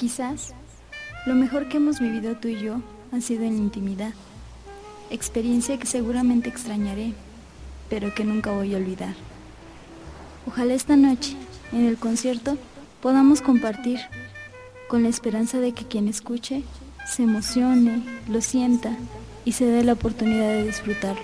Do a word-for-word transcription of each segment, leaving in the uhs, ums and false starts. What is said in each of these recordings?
Quizás lo mejor que hemos vivido tú y yo ha sido en la intimidad, experiencia que seguramente extrañaré, pero que nunca voy a olvidar. Ojalá esta noche, en el concierto, podamos compartir, con la esperanza de que quien escuche se emocione, lo sienta y se dé la oportunidad de disfrutarlo.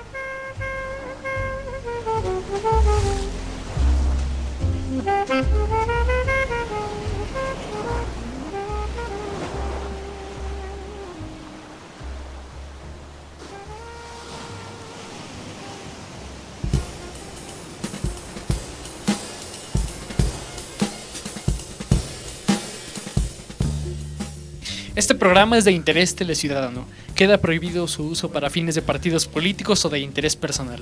Este programa es de interés teleciudadano. Queda prohibido su uso para fines de partidos políticos o de interés personal.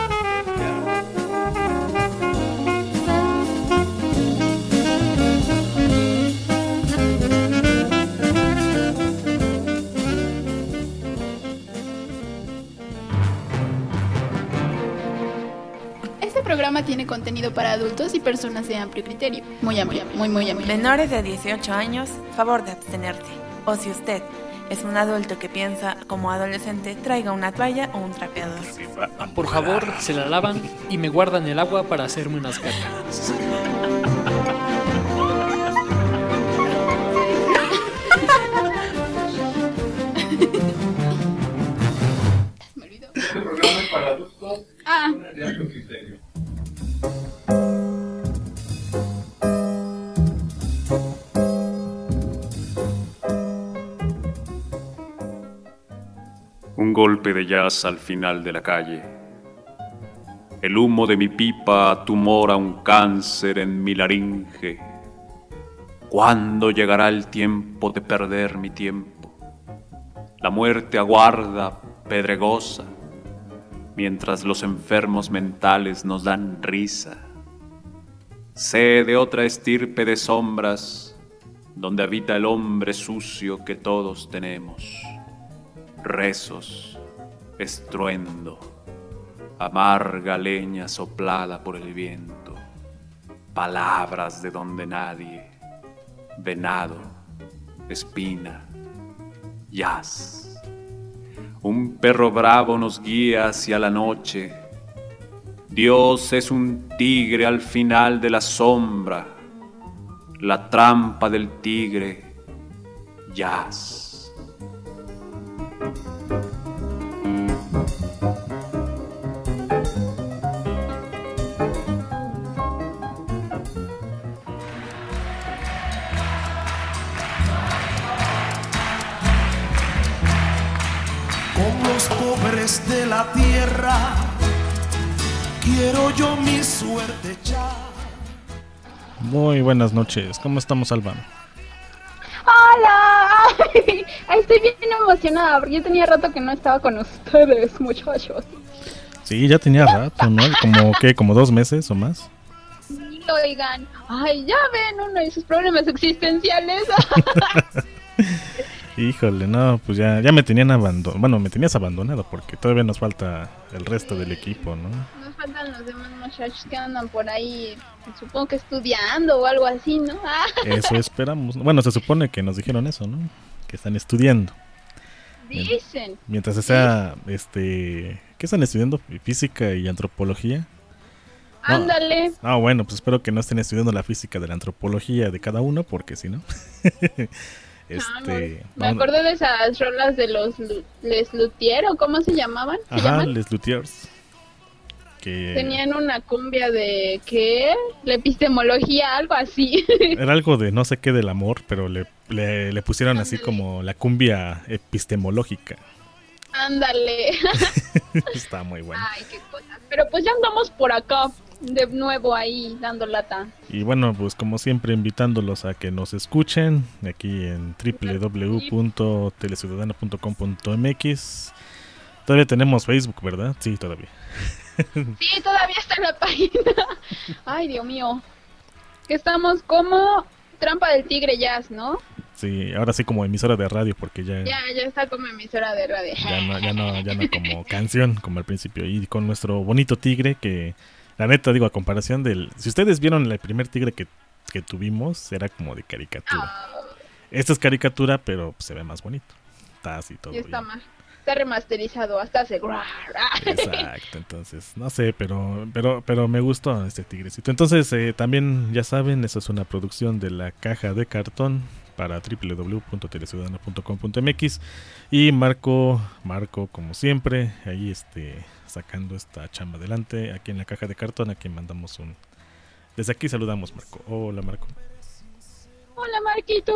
Este programa tiene contenido para adultos y personas de amplio criterio. Muy amplio, muy, muy amplio. Menores de dieciocho años, favor de abstenerte. O si usted es un adulto que piensa como adolescente, traiga una toalla o un trapeador. Por favor, se la lavan y me guardan el agua para hacerme unas ganas. Me olvidó. Este programa es para adultos Ah. de amplio criterio. Un golpe de jazz al final de la calle. El humo de mi pipa tumora un cáncer en mi laringe. ¿Cuándo llegará el tiempo de perder mi tiempo? La muerte aguarda, pedregosa, mientras los enfermos mentales nos dan risa. Sé de otra estirpe de sombras, donde habita el hombre sucio que todos tenemos. Rezos, estruendo, amarga leña soplada por el viento, palabras de donde nadie, venado, espina, jazz. Un perro bravo nos guía hacia la noche. Dios es un tigre al final de la sombra, la trampa del tigre, jazz. Con los pobres de la tierra quiero yo mi suerte echar. Muy buenas noches, ¿cómo estamos, Alba? ¡Hola! Ay, estoy bien emocionada porque yo tenía rato que no estaba con ustedes, muchachos. Sí, ya tenía rato, ¿no? Como, ¿qué? ¿Como dos meses o más? Sí, oigan. Ay, ya ven uno de sus problemas existenciales. Híjole, no, pues ya, ya me tenían abandonado. Bueno, me tenías abandonado porque todavía nos falta el resto del equipo, ¿no? Nos faltan los demás muchachos que andan por ahí, supongo que estudiando o algo así, ¿no? Eso esperamos. Bueno, se supone que nos dijeron eso, ¿no? Que están estudiando. Dicen. Mientras sea, este, ¿qué están estudiando? Física y antropología. No. Ándale. Ah, bueno, pues espero que no estén estudiando la física de la antropología de cada uno, porque si no. Este, ah, no. Me acordé de esas rolas de los Les Luthiers, ¿o cómo se llamaban? ¿Se Ajá, llaman? Les Luthiers. Que tenían una cumbia de ¿qué? La epistemología, algo así. Era algo de no sé qué del amor, pero le, le, le pusieron Ándale. Así como la cumbia epistemológica. Ándale. Está muy bueno. Ay, qué cosas. Pero pues ya andamos por acá de nuevo ahí dando lata. Y bueno, pues como siempre invitándolos a que nos escuchen aquí en doble u doble u doble u punto teleciudadano punto com punto m x. Todavía tenemos Facebook, ¿verdad? Sí, todavía. Sí, todavía está en la página. Ay, Dios mío. Que estamos como Trampa del Tigre Jazz, ¿no? Sí, ahora sí como emisora de radio porque ya... Ya, ya está como emisora de radio. Ya no, ya no, ya no como canción, como al principio. Y con nuestro bonito tigre que... La neta, digo, a comparación del... Si ustedes vieron el primer tigre que, que tuvimos, era como de caricatura. Esta es caricatura, pero se ve más bonito. Está así todo. Y está bien. más, está remasterizado, hasta hace... Exacto, entonces, no sé, pero pero pero me gustó este tigrecito. Entonces, eh, también, ya saben, eso es una producción de La Caja de Cartón para doble u doble u doble u punto teleciudadana punto com punto m x. Y Marco, Marco, como siempre, ahí este sacando esta chamba adelante, aquí en La Caja de Cartón, a quien mandamos un... Desde aquí saludamos, Marco. Hola, Marco. Hola, Marquito.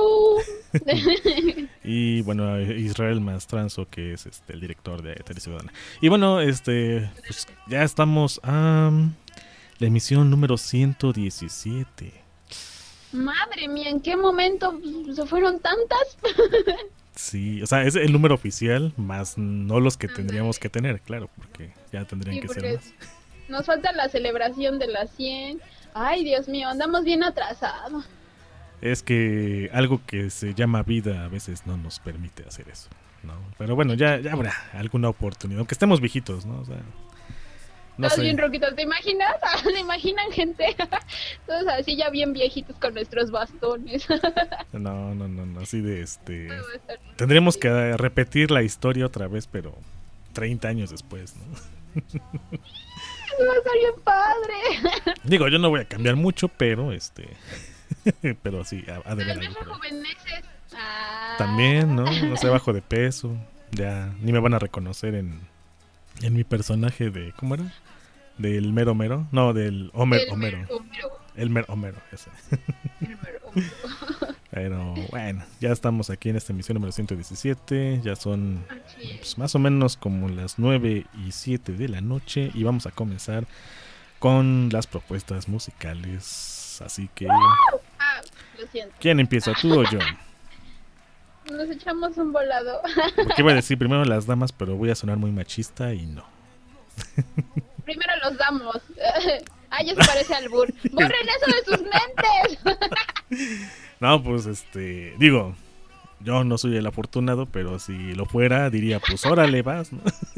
Y bueno, Israel Mastranzo, que es este el director de Teleciudadana. Y bueno, este pues ya estamos a um, la emisión número ciento diecisiete. Madre mía, ¿en qué momento se fueron tantas? Sí, o sea, es el número oficial, más no los que tendríamos que tener, claro, porque ya tendrían Sí, que porque ser más. Nos falta la celebración de las cien. Ay, Dios mío, andamos bien atrasados. Es que algo que se llama vida a veces no nos permite hacer eso, ¿no? Pero bueno, ya, ya habrá alguna oportunidad, aunque estemos viejitos, ¿no? O sea, no Todos sé. bien roquitos, ¿te imaginas? ¿Se imaginan gente? Todos así ya bien viejitos con nuestros bastones. No, no, no, no, así de este... Tendríamos que repetir la historia otra vez, pero treinta años después, ¿no? Eso va a estar bien padre. Digo, yo no voy a cambiar mucho, pero este... pero sí, ha, ha de haber algo. Pero rejuveneces. Ah. También, ¿no? No sé, bajo de peso. Ya ni me van a reconocer en, en mi personaje de... ¿Cómo era? Del mero mero. No, del Homer El Homero. mero Homero. El mero Homero, ese. El mero Homero. Pero bueno, ya estamos aquí en esta emisión número ciento diecisiete. Ya son Así es. pues, más o menos como las nueve y siete de la noche. Y vamos a comenzar con las propuestas musicales. Así que... Ah, lo siento. ¿Quién empieza, tú o yo? Nos echamos un volado. Porque iba a decir primero las damas, pero voy a sonar muy machista y no. Primero los damos. Ay, eso parece albur. ¡Borren eso de sus mentes! No, pues este... Digo, yo no soy el afortunado, pero si lo fuera, diría, pues órale, vas, ¿no?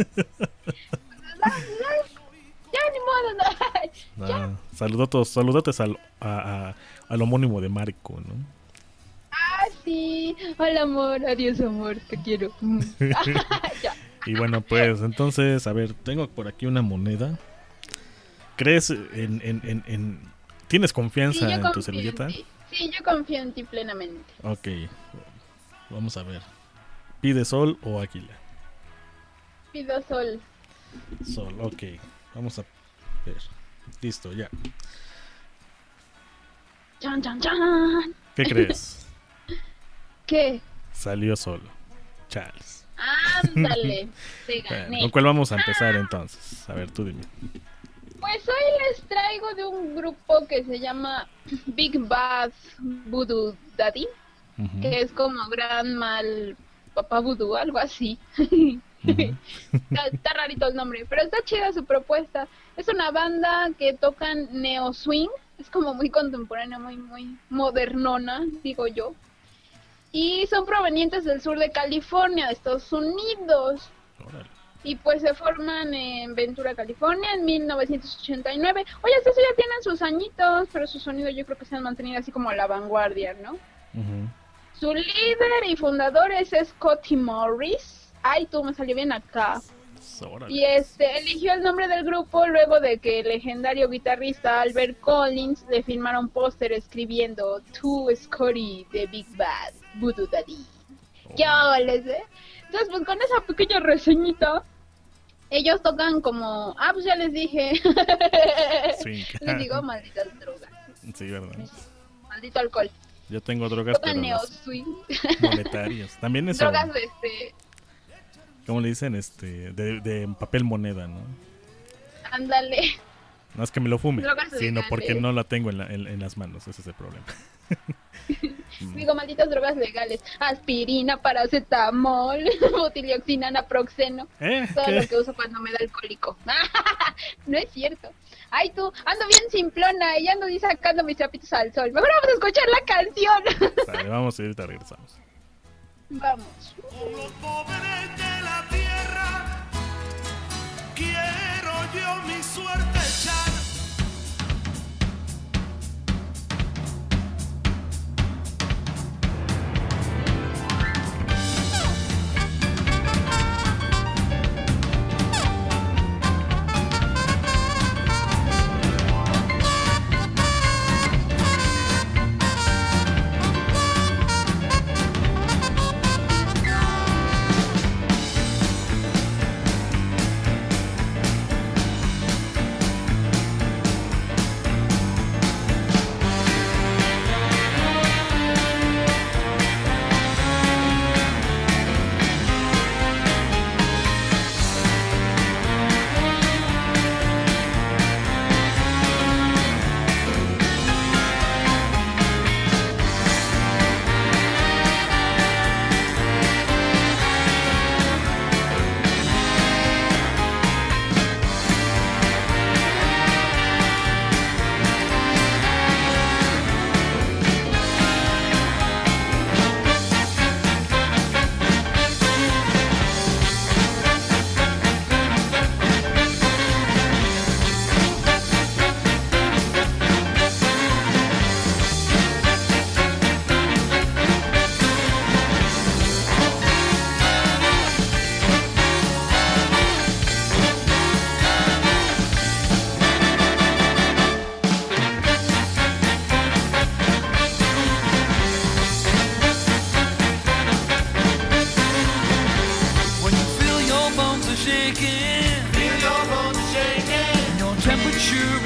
Ya, ni modo. No. No, saludotes, saludotes al, a, a, al homónimo de Marco, ¿no? Ah, sí. Hola, amor. Adiós, amor. Te quiero. Ya. Y bueno, pues entonces, a ver, tengo por aquí una moneda. ¿Crees en... en, en, en... ¿Tienes confianza Sí, yo en tu confío servilleta? en ti. Sí, yo confío en ti plenamente. Ok, vamos a ver. ¿Pide sol o águila? Pido sol. Sol, ok. Vamos a ver. Listo, ya. Chan, chan, chan. ¿Qué crees? ¿Qué? Salió solo. Charles. Ándale. Te Bueno, gané. ¿con cuál vamos a empezar entonces? A ver, tú dime. Pues hoy les traigo de un grupo que se llama Big Bad Voodoo Daddy, Ujú. que es como gran mal papá voodoo, algo así. Ujú. está, está rarito el nombre, pero está chida su propuesta. Es una banda que tocan neo swing, es como muy contemporánea, muy muy modernona, digo yo. Y son provenientes del sur de California, de Estados Unidos. Órale. Y pues se forman en Ventura, California, en mil novecientos ochenta y nueve. Oye, hasta eso ya tienen sus añitos, pero su sonido yo creo que se han mantenido así como a la vanguardia, ¿no? Ujú. Su líder y fundador es Scotty Morris. Ay, tú, me salió bien acá. Órale. Y este eligió el nombre del grupo luego de que el legendario guitarrista Albert Collins le firmara un póster escribiendo To Scotty de Big Bad Voodoo Daddy. ¿Qué les eh? Entonces, pues con esa pequeña reseñita, ellos tocan como... Ah, pues ya les dije. Sí. Les digo, malditas drogas. Sí, verdad. Maldito alcohol. Yo tengo drogas, Tocan pero neo las swing. monetarias. También eso, Drogas de este... ¿cómo le dicen? Este, de, de papel moneda, ¿no? Ándale. No es que me lo fume, Drogas sino legales. porque no la tengo en, la, en, en las manos. Ese es el problema. Digo, malditas drogas legales. Aspirina, paracetamol, butidioxina, naproxeno. ¿Eh? Todo ¿Qué? lo que uso cuando me da alcohólico. No es cierto. Ay, tú, ando bien simplona y ando sacando mis trapitos al sol. Mejor vamos a escuchar la canción. Vale, vamos y ahorita regresamos. Vamos. Con los pobres de la tierra quiero yo mi suerte echar.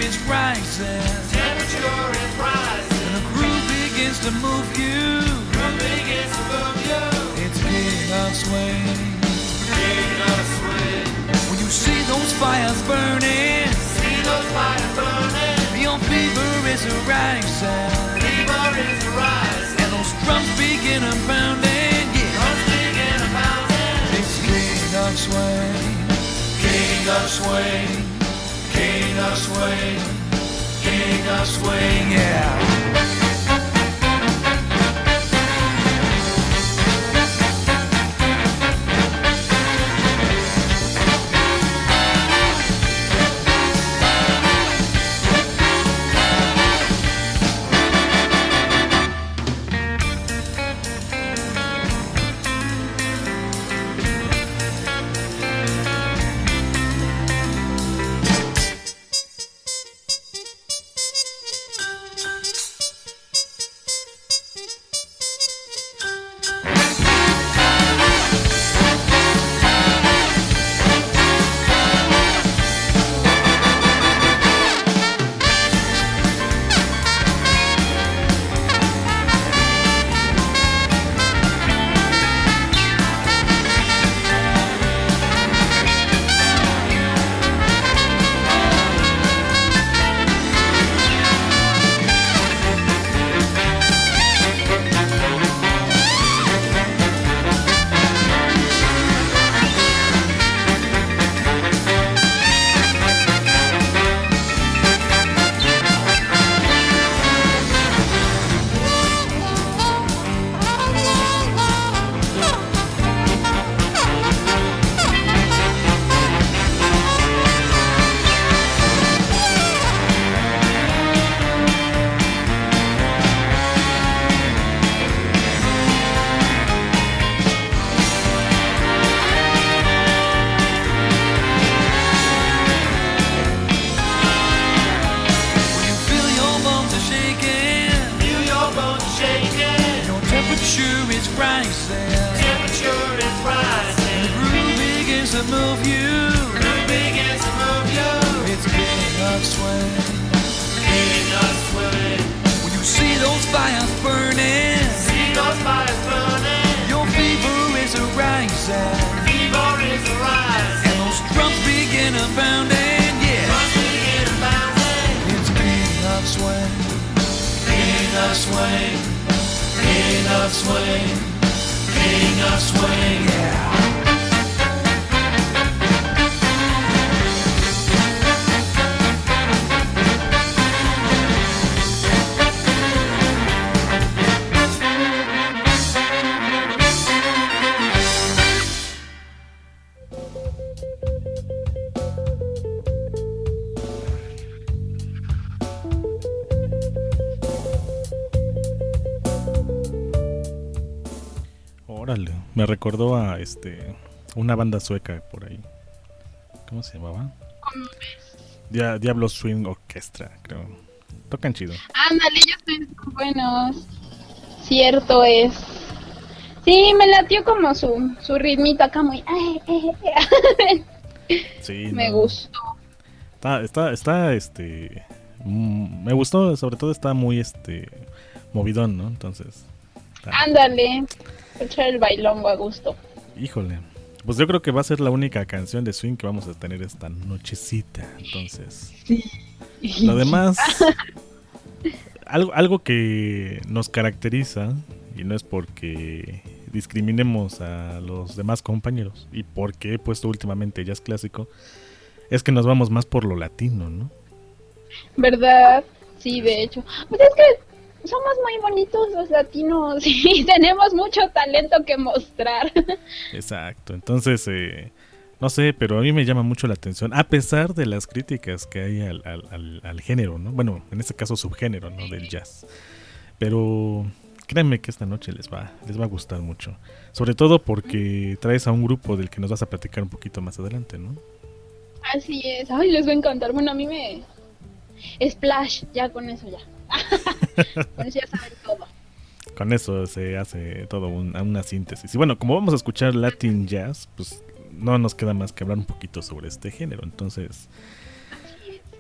is rising. Temperature is rising. And the groove begins to move you. Groove begins to move you. It's king of swing. King of swing. When you see those fires burning. See those fires burning. Your fever is rising. Fever is rising. And those drums begin to pounding. Yeah. Drums begin to pounding. It's king of swing. King of swing. King of swing, king of swing, yeah. Me recordó a este una banda sueca por ahí. ¿Cómo se llamaba? Dia- Diablo Swing Orchestra, creo. Tocan chido. Ándale, ellos son buenos. Cierto es. Sí, me latió como su, su ritmito acá muy... Sí, me no. gustó. Está, está, está, este... mm, me gustó, sobre todo está muy, este... movidón, ¿no? Entonces... está- Ándale, echar el bailongo a gusto. Híjole. Pues yo creo que va a ser la única canción de swing que vamos a tener esta nochecita. Entonces... Lo demás... algo, algo que nos caracteriza, y no es porque discriminemos a los demás compañeros, y porque he puesto últimamente jazz clásico, es que nos vamos más por lo latino, ¿no? ¿Verdad? Sí, de hecho. Pues es que somos muy bonitos los latinos y tenemos mucho talento que mostrar. Exacto, entonces, eh, no sé, pero a mí me llama mucho la atención, a pesar de las críticas que hay al, al, al, al género, ¿no? Bueno, en este caso subgénero, ¿no? Del jazz. Pero créanme que esta noche les va, les va a gustar mucho. Sobre todo porque traes a un grupo del que nos vas a platicar un poquito más adelante, ¿no? Así es. Ay, les va a encantar. Bueno, a mí me... Splash, ya con eso ya. Con eso ya saben todo. Con eso se hace todo un, una síntesis. Y bueno, como vamos a escuchar Latin Jazz, pues no nos queda más que hablar un poquito sobre este género. Entonces,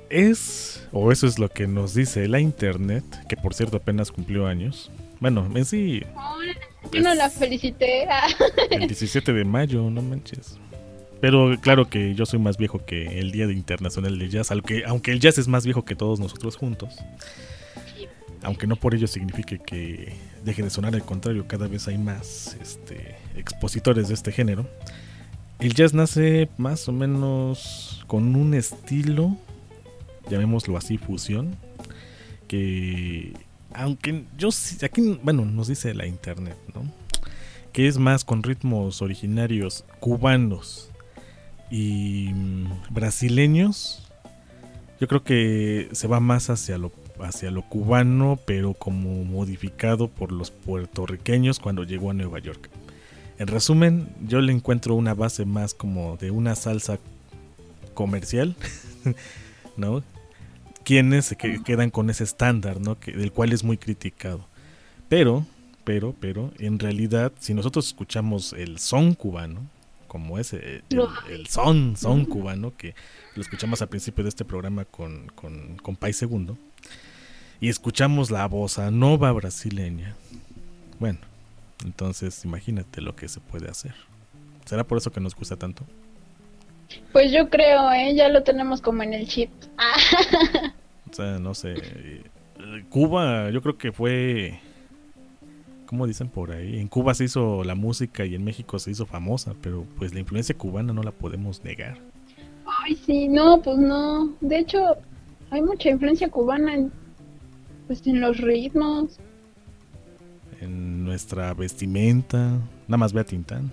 es, o eso es lo que nos dice la internet, que por cierto apenas cumplió años. Bueno, en sí... Yo no la felicité. El diecisiete de mayo, no manches. Pero claro que yo soy más viejo que el Día de Internacional de Jazz, aunque, aunque el jazz es más viejo que todos nosotros juntos. Aunque no por ello signifique que deje de sonar, al contrario, cada vez hay más este, expositores de este género. El jazz nace más o menos con un estilo, llamémoslo así, fusión, que aunque yo aquí, bueno, nos dice la internet, ¿no? Que es más con ritmos originarios cubanos y brasileños. Yo creo que se va más hacia lo hacia lo cubano, pero como modificado por los puertorriqueños cuando llegó a Nueva York. En resumen, yo le encuentro una base más como de una salsa comercial, ¿no? Quienes se que, quedan con ese estándar, ¿no? Que, del cual es muy criticado. Pero, pero, pero, en realidad, si nosotros escuchamos el son cubano, como ese, el, el son, son cubano, que lo escuchamos al principio de este programa con, con, con Pai Segundo, y escuchamos la bossa nova brasileña, bueno, entonces imagínate lo que se puede hacer. ¿Será por eso que nos gusta tanto? Pues yo creo, ¿eh? Ya lo tenemos como en el chip. O sea, no sé. Cuba, yo creo que fue... ¿Cómo dicen por ahí? En Cuba se hizo la música y en México se hizo famosa, pero pues la influencia cubana no la podemos negar. Ay, sí, no, pues no. De hecho, hay mucha influencia cubana en, pues, en los ritmos. En nuestra vestimenta. Nada más ve a Tintán.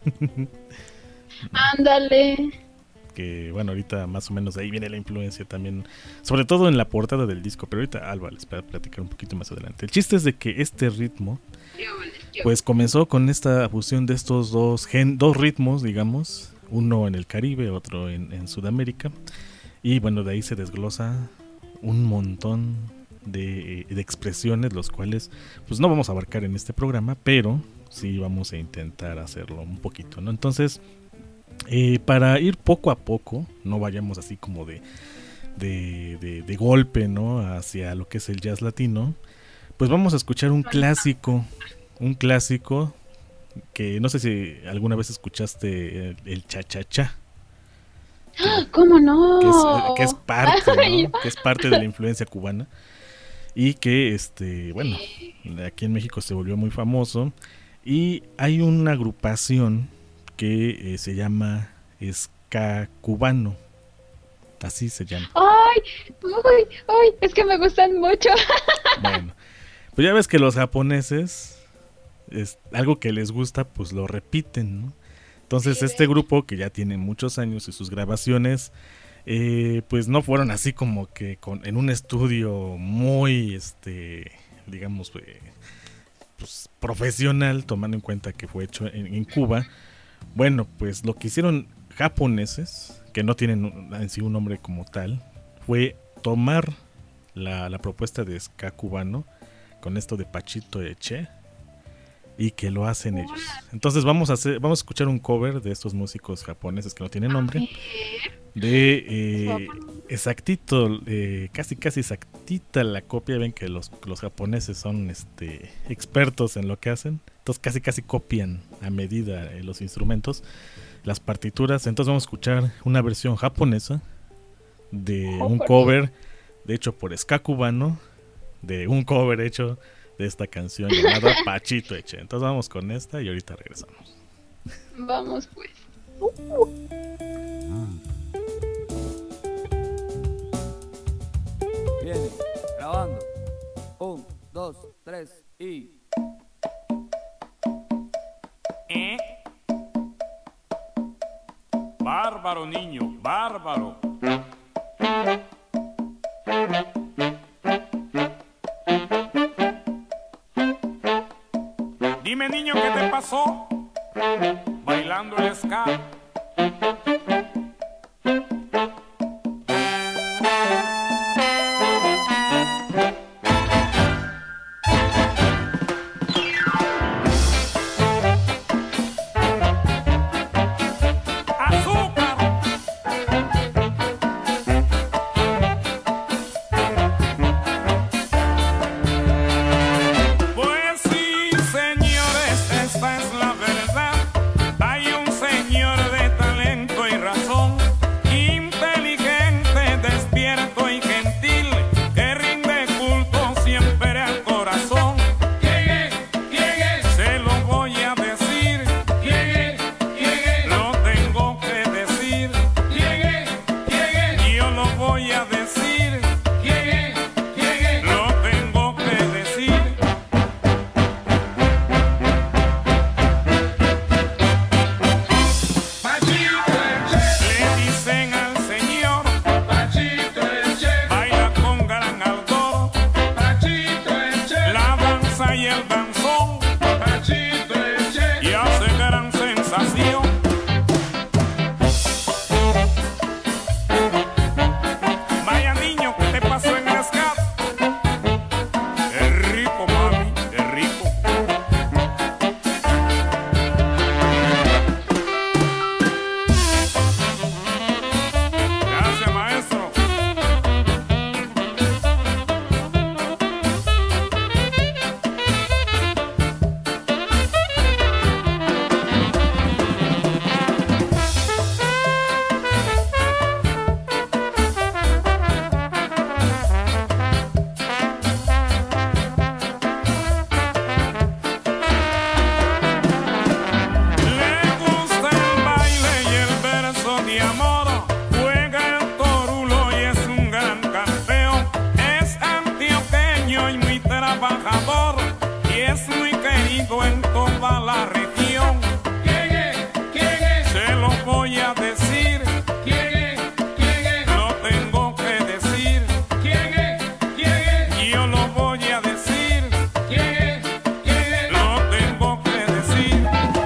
Ándale. Que bueno, ahorita más o menos de ahí viene la influencia también, sobre todo en la portada del disco, pero ahorita Alba les voy a platicar un poquito más adelante. El chiste es de que este ritmo pues comenzó con esta fusión de estos dos, gen, dos ritmos, digamos, uno en el Caribe, otro en, en Sudamérica, y bueno, de ahí se desglosa un montón de, de expresiones, los cuales pues no vamos a abarcar en este programa, pero sí vamos a intentar hacerlo un poquito, ¿no? Entonces, Eh, para ir poco a poco, no vayamos así como de, de, de, de golpe, ¿no? Hacia lo que es el jazz latino, pues vamos a escuchar un clásico, un clásico que no sé si alguna vez escuchaste el, el cha-cha-cha. ¿Cómo no? Que es, que es parte, ¿no? Que es parte de la influencia cubana y que, este, bueno, aquí en México se volvió muy famoso y hay una agrupación que eh, se llama ska cubano, así se llama. Ay, ay, ay, es que me gustan mucho. Bueno, pues ya ves que los japoneses, es algo que les gusta, pues lo repiten, ¿no? Entonces este grupo que ya tiene muchos años y sus grabaciones, eh, pues no fueron así como que con, en un estudio muy, este, digamos, eh, pues, profesional, tomando en cuenta que fue hecho en, en Cuba. Bueno, pues lo que hicieron japoneses, que no tienen en sí un nombre como tal, fue tomar la, la propuesta de ska cubano con esto de Pachito Eche y que lo hacen ellos. Entonces vamos a hacer, vamos a escuchar un cover de estos músicos japoneses que no tienen nombre, de eh, exactito, eh, casi casi exactita la copia. Ven que los, los japoneses son este expertos en lo que hacen. Entonces casi casi copian a medida eh, los instrumentos, las partituras. Entonces vamos a escuchar una versión japonesa de un cover, de hecho por ska cubano, de un cover hecho de esta canción llamada Pachito Eche. Entonces vamos con esta y ahorita regresamos. Vamos pues. Uh. Viene, grabando. Un, dos, tres y... ¿Eh? Bárbaro, niño, bárbaro. Dime, niño, ¿qué te pasó? Bailando el ska. sensación. Vaya niño, ¿qué te pasó en el scat? Es rico, mami, es rico. Gracias, maestro. Le gusta el baile y el verso de amor, juega el torulo y es un gran campeón. Es antioqueño y muy trabajador y es muy querido en toda la región. ¿Quién es? ¿Quién es? Se lo voy a decir. ¿Quién es? ¿Quién es? Lo tengo que decir. ¿Quién es? ¿Quién es? Yo lo voy a decir. ¿Quién es? ¿Quién es? Lo tengo que decir.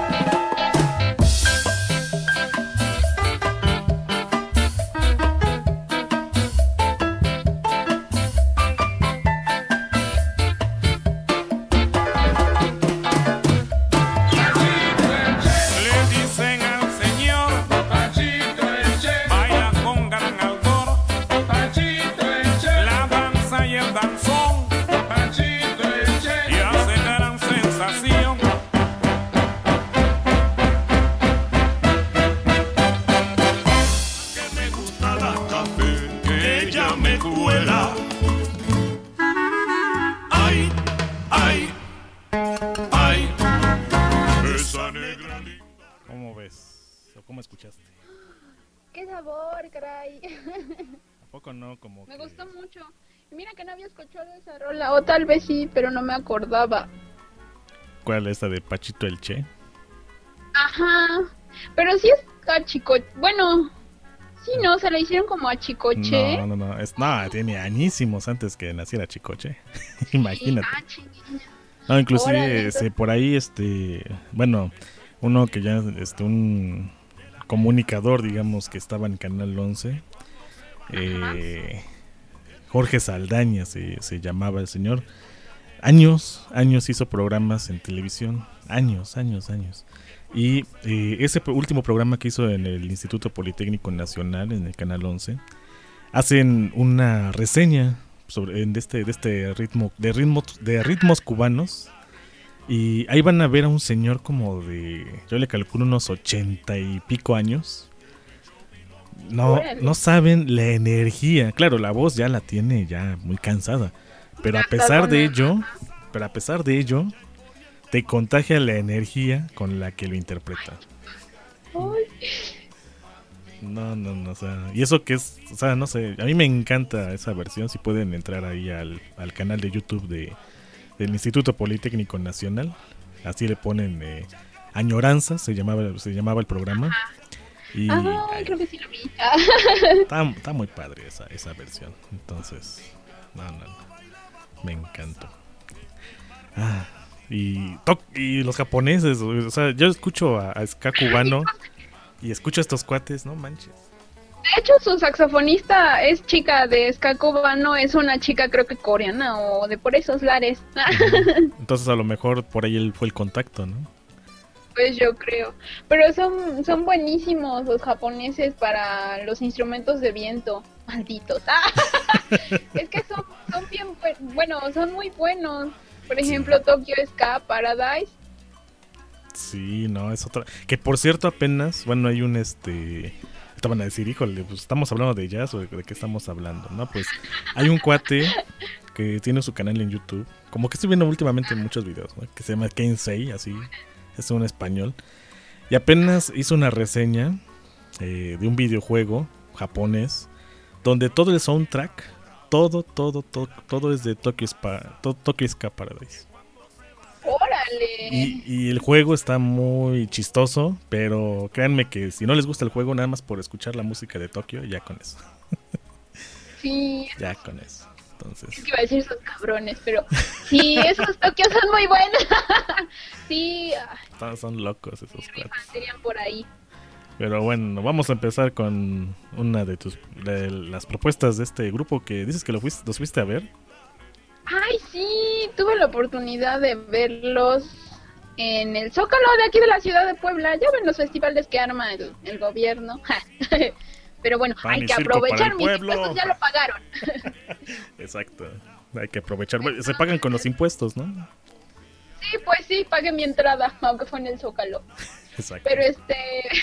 Le dicen al señor Pachito el Che, baila con gran ardor. Pachito el Che, la danza y el danzón. Pachito el Che, y hace gran sensación. Que me gusta la café, que ella me cuela. Ay, ay, ay, esa negra linda. ¿Cómo ves? ¿O cómo escuchaste? ¡Qué sabor, caray! ¿A poco no? Como Me que- gustó mucho. Y mira que no había escuchado esa rola, o tal vez sí, pero no me acordaba. ¿Cuál es esta de Pachito el Che? Ajá, pero sí es a Chicoche. Bueno, sí, no, se la hicieron como a Chicoche. No, no, no. Es, no, tiene añísimos antes que naciera Chicoche. Imagínate. Ah, chingueña. No, inclusive Órale, este, por ahí, este, bueno, uno que ya, este, un comunicador, digamos, que estaba en Canal once, eh, Jorge Saldaña se, se llamaba el señor. Años, años hizo programas en televisión, años, años, años. Y eh, ese pro- último programa que hizo en el Instituto Politécnico Nacional, en el Canal once, hacen una reseña sobre en de este de este ritmo de ritmos de ritmos cubanos, y ahí van a ver a un señor como de, yo le calculo unos ochenta y pico años. No, Órale. no saben la energía. Claro, la voz ya la tiene ya muy cansada, pero a pesar de ello, pero a pesar de ello, te contagia la energía con la que lo interpreta. No, no, no, o sea, y eso que es, o sea, no sé, a mí me encanta esa versión. Si pueden entrar ahí al, al canal de YouTube de, del Instituto Politécnico Nacional, así le ponen eh, Añoranza, se llamaba, se llamaba el programa. Y Ah, ay, creo que sí lo vi. está, está muy padre esa, esa versión. Entonces, no, no, no, me encantó. Ah, y, to- y los japoneses, o sea, yo escucho a, a ska cubano y escucho a estos cuates, no manches. De hecho, su saxofonista es chica de ska cubano, es una chica creo que coreana o de por esos lares. Entonces a lo mejor por ahí él fue el contacto, ¿no? Pues yo creo. Pero son, son buenísimos los japoneses para los instrumentos de viento. Malditos. Es que son, son bien buen- bueno, son muy buenos. Por ejemplo, Tokyo Ska Paradise. Sí, no, es otra. Que por cierto, apenas, bueno, hay un este. Te van a decir, híjole, pues estamos hablando de jazz o de, de qué estamos hablando, ¿no? Pues hay un cuate que tiene su canal en YouTube, como que estoy viendo últimamente muchos videos, ¿no? Que se llama Kensei, así, es un español. Y apenas hizo una reseña eh, de un videojuego japonés, donde todo el soundtrack, todo, todo, todo, todo es de Tokyo Spa, to- Tokyo Ska Paradise. ¡Órale! Y, y el juego está muy chistoso, pero créanme que si no les gusta el juego, nada más por escuchar la música de Tokio, ya con eso. Sí, Ya con eso. Entonces... Es que iba a decir esos cabrones, pero sí, esos Tokio son muy buenos. Sí, Son, son locos esos cuates. serían por ahí. Pero bueno, vamos a empezar con una de tus de las propuestas de este grupo que dices que lo fuiste, los fuiste a ver. Ay, sí, tuve la oportunidad de verlos en el Zócalo de aquí de la ciudad de Puebla. Ya ven los festivales que arma el, el gobierno. Pero bueno, Pan hay y que circo para aprovechar, el mis pueblo. impuestos ya lo pagaron. Exacto, hay que aprovechar. Bueno, se pagan con los impuestos, ¿no? Sí, pues sí, pagué mi entrada, aunque fue en el Zócalo. Exacto. Pero este...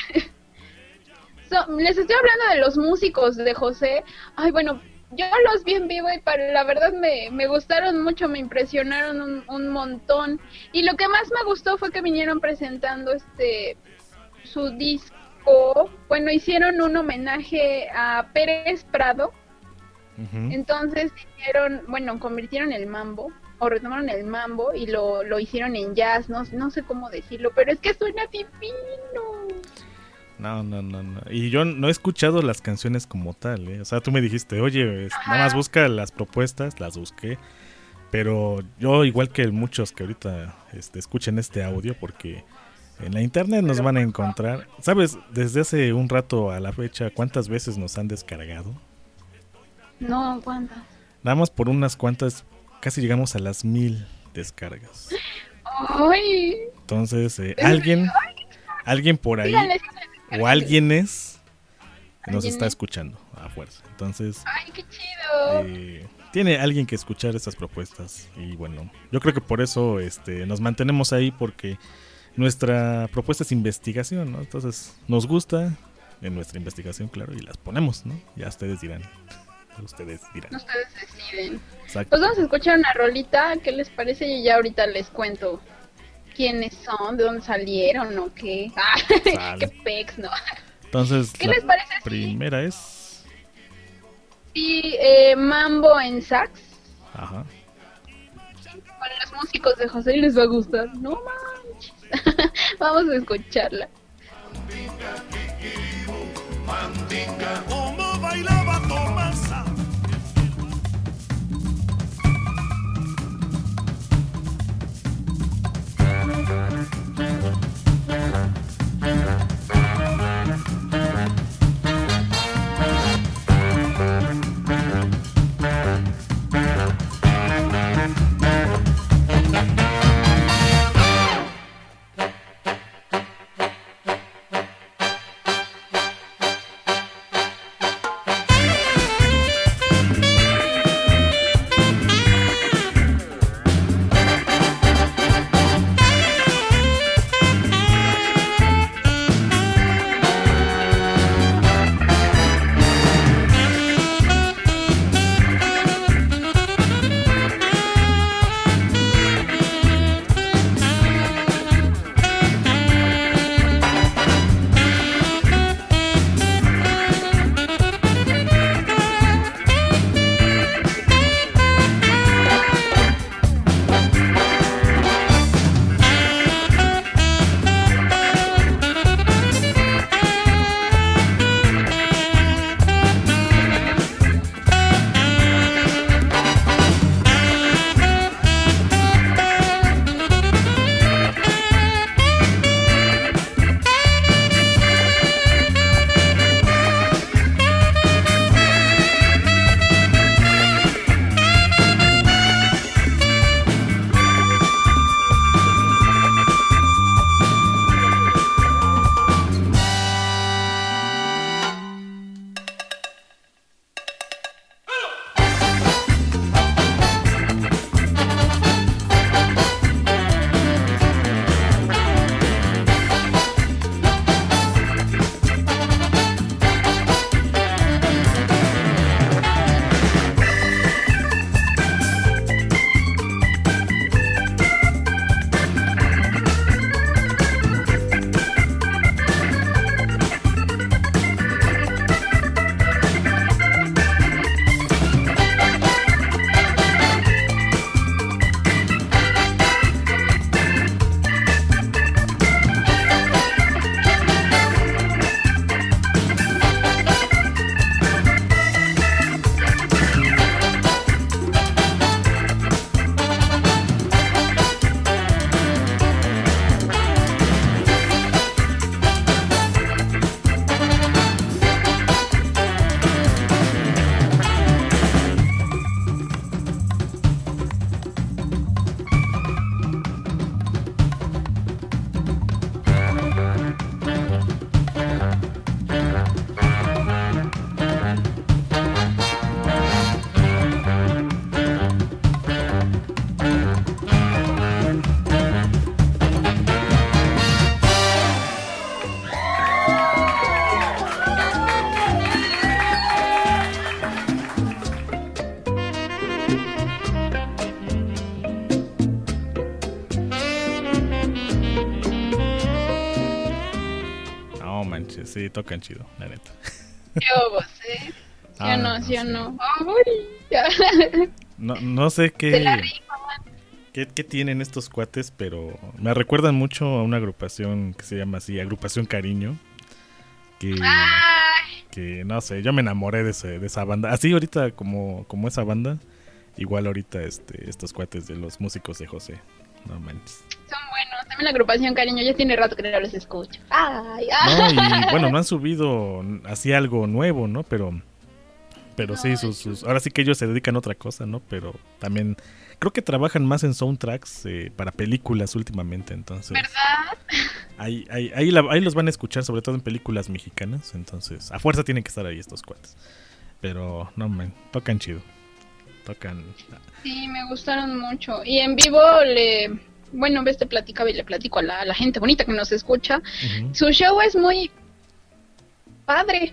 so, les estoy hablando de los músicos de José. Ay, bueno, yo los vi en vivo y para, la verdad me, me gustaron mucho, me impresionaron un, un montón. Y lo que más me gustó fue que vinieron presentando este su disco. Bueno, hicieron un homenaje a Pérez Prado. Uh-huh. Entonces hicieron, bueno, convirtieron el mambo o retomaron el mambo y lo, lo hicieron en jazz, no, no sé cómo decirlo, pero es que suena divino. No, no, no, no. Y yo no he escuchado las canciones como tal, ¿eh? O sea, tú me dijiste, oye, es, nada más busca las propuestas, las busqué. Pero yo, igual que muchos que ahorita este, escuchen este audio, porque en la internet nos van a encontrar. ¿Sabes? Desde hace un rato a la fecha, ¿cuántas veces nos han descargado? No, ¿cuántas? Nada más por unas cuantas, casi llegamos a las mil descargas. ¡Ay! Entonces, eh, alguien, alguien por ahí, díganle, o alguienes nos está escuchando a fuerza. Entonces, ¡ay, qué chido! Eh, tiene alguien que escuchar estas propuestas. Y bueno, yo creo que por eso este, nos mantenemos ahí, porque nuestra propuesta es investigación, ¿no? Entonces, nos gusta en nuestra investigación, claro, y las ponemos, ¿no? Ya ustedes dirán. Ustedes dirán. Ustedes deciden. Exacto. Pues vamos a escuchar una rolita, ¿qué les parece? Y ya ahorita les cuento quiénes son, de dónde salieron o qué. Ah, qué pex, ¿no? Entonces, ¿qué la les parece? Primera es... Sí, eh, Mambo en sax. Ajá. Para los músicos de José les va a gustar. No manches. Vamos a escucharla. Mandinga, como bailaba Tomasa. manches, sí, tocan chido, la neta. ¿Qué obos, eh? ¿Sí Ah, o no? no, ¿Sí o sí. no? Ay, ya. No, no sé Se qué, la rifan. qué, qué tienen estos cuates, pero me recuerdan mucho a una agrupación que se llama así, Agrupación Cariño. Que, Ay, que no sé, yo me enamoré de, ese, de esa banda. Así ahorita como, como esa banda, igual ahorita este, estos cuates de los músicos de José. No manches. son buenos. También la agrupación Cariño, ya tiene rato que no los escucho. Ay, No, ay. y bueno, no han subido así algo nuevo, ¿no? Pero, pero sí, sus, sus, ahora sí que ellos se dedican a otra cosa, ¿no? Pero también creo que trabajan más en soundtracks eh, para películas últimamente, entonces. ¿Verdad? Ahí, ahí, ahí, la- ahí los van a escuchar, sobre todo en películas mexicanas, entonces a fuerza tienen que estar ahí estos cuates. Pero no, man, tocan chido. Tocan. Sí, me gustaron mucho. Y en vivo le... Bueno, ves, te platicaba y le platico a la, a la gente bonita que nos escucha. Ujú. Su show es muy padre.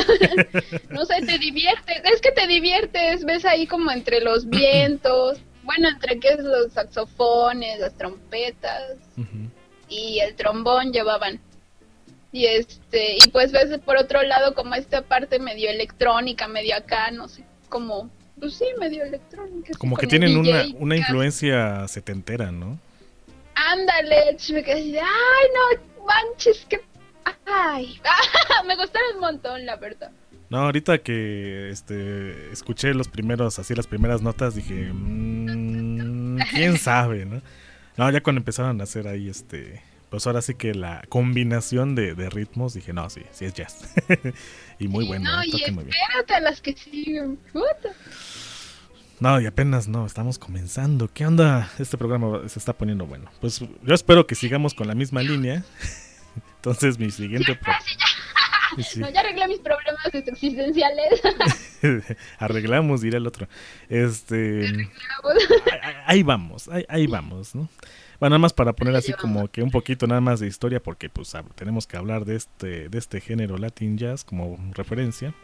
No sé, te diviertes. Es que te diviertes. Ves ahí como entre los vientos. Bueno, entre que es los saxofones, las trompetas Ujú. y el trombón llevaban. Y este, y pues ves por otro lado como esta parte medio electrónica, medio acá, no sé, como, pues sí, medio electrónica. así Como que tienen una, D J, una que influencia setentera, ¿no? ándale, me quedé así de, ay, no manches, que, ay, me gustaron un montón, la verdad. No, ahorita que este escuché los primeros, así las primeras notas, dije, mmm, quién sabe, ¿no? No, ya cuando empezaron a hacer ahí, este, pues ahora sí que la combinación de, de ritmos, dije, no, sí, sí es jazz. Y muy bueno, No, ¿eh? y Tocan muy bien. espérate a las que siguen, puta. No, y apenas no, estamos comenzando. ¿Qué onda? Este programa se está poniendo bueno. Pues yo espero que sigamos con la misma línea. Entonces mi siguiente... pro- Sí. No, ya arreglé mis problemas existenciales. Arreglamos, dirá el otro. Este... ahí, ahí vamos, ahí, ahí vamos, ¿no? Bueno, nada más para poner así como que un poquito nada más de historia, porque pues hab- tenemos que hablar de este, de este género Latin Jazz como referencia.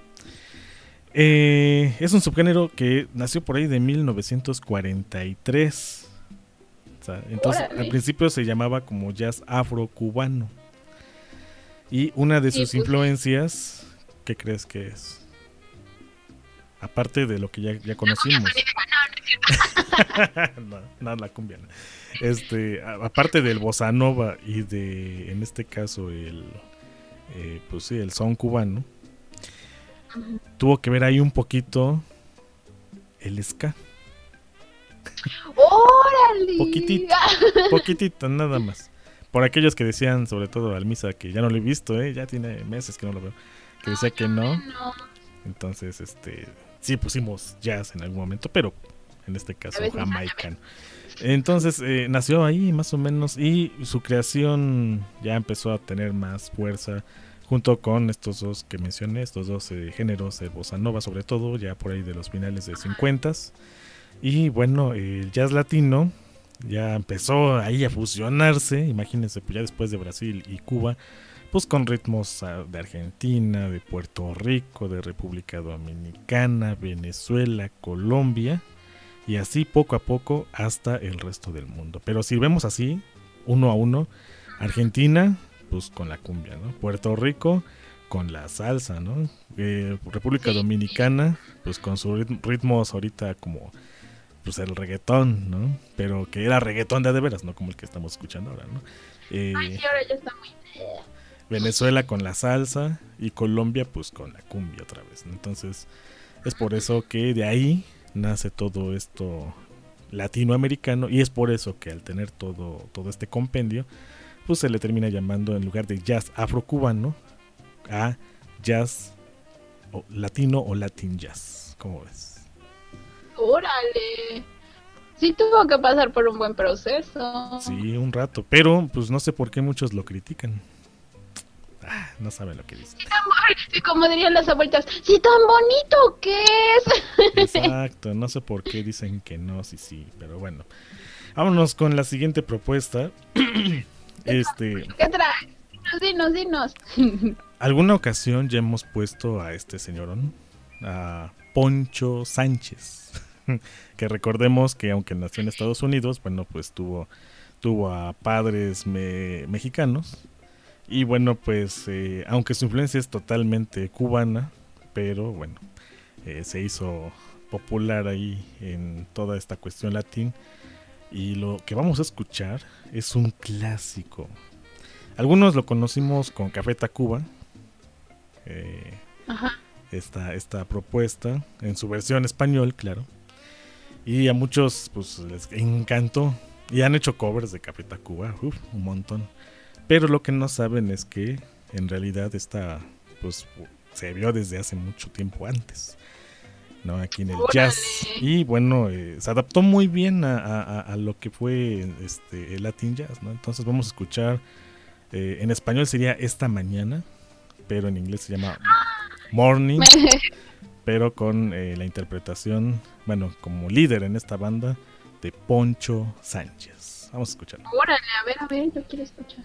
Eh, es un subgénero que nació por ahí de mil novecientos cuarenta y tres. O sea, entonces Órale. al principio se llamaba como jazz afro-cubano. Y una de Sí, sus pues. influencias, ¿qué crees que es? Aparte de lo que ya, ya conocimos. no, no, la cumbia no. Este, a- aparte del bossa nova y de, en este caso, el, eh, pues sí, el son cubano, tuvo que ver ahí un poquito el ska. ¡Órale! Poquitito, poquitito, nada más. Por aquellos que decían, sobre todo al Misa, que ya no lo he visto, ¿eh? Ya tiene meses que no lo veo, que decía que no. No, Entonces, este, sí pusimos jazz en algún momento, pero en este caso A veces jamaicano. Entonces, eh, nació ahí más o menos y su creación ya empezó a tener más fuerza junto con estos dos que mencioné, estos dos eh, géneros, el bossa nova sobre todo, ya por ahí de los finales de cincuenta. Y bueno, el jazz latino ya empezó ahí a fusionarse, imagínense, pues ya después de Brasil y Cuba, pues con ritmos ah, de Argentina, de Puerto Rico, de República Dominicana, Venezuela, Colombia, y así poco a poco hasta el resto del mundo. Pero si vemos así, uno a uno, Argentina, pues con la cumbia, ¿no? Puerto Rico, con la salsa, ¿no? Eh, República Dominicana, pues con sus rit- ritmos ahorita como pues el reggaetón, ¿no? Pero que era reggaetón de a de veras, no como el que estamos escuchando ahora, ¿no? Eh, Ay, sí, ahora ya está muy... Venezuela con la salsa y Colombia pues con la cumbia otra vez. Entonces es por eso que de ahí nace todo esto latinoamericano y es por eso que al tener todo, todo este compendio pues se le termina llamando en lugar de jazz afrocubano a jazz o latino o latin jazz. ¿Cómo ves? ¡Órale! Sí tuvo que pasar por un buen proceso. Sí, un rato, pero pues no sé por qué muchos lo critican. Ah, no saben lo que dicen. Y como dirían las abuelitas, ¡sí tan bonito que es! Exacto, no sé por qué dicen que no, sí, sí, pero bueno. Vámonos con la siguiente propuesta. Este, ¿Qué traes? Dinos, dinos, dinos. alguna ocasión ya hemos puesto a este señorón, a Poncho Sánchez, que recordemos que aunque nació en Estados Unidos, bueno, pues tuvo, tuvo a padres me- mexicanos. Y bueno, pues eh, aunque su influencia es totalmente cubana, pero bueno, eh, se hizo popular ahí en toda esta cuestión latín. Y lo que vamos a escuchar es un clásico. Algunos lo conocimos con Café Tacuba, eh, esta, esta propuesta en su versión español, claro. Y a muchos pues les encantó. Y han hecho covers de Café Tacuba, uf, un montón. Pero lo que no saben es que en realidad esta pues se vio desde hace mucho tiempo antes, ¿no? Aquí en el ¡Órale! jazz. Y bueno, eh, se adaptó muy bien a, a, a lo que fue este, el Latin Jazz, ¿no? Entonces vamos a escuchar, eh, en español sería Esta Mañana, pero en inglés se llama Morning, pero con eh, la interpretación, bueno, como líder en esta banda de Poncho Sánchez. Vamos a escucharlo. Órale, a ver, a ver, yo quiero escuchar.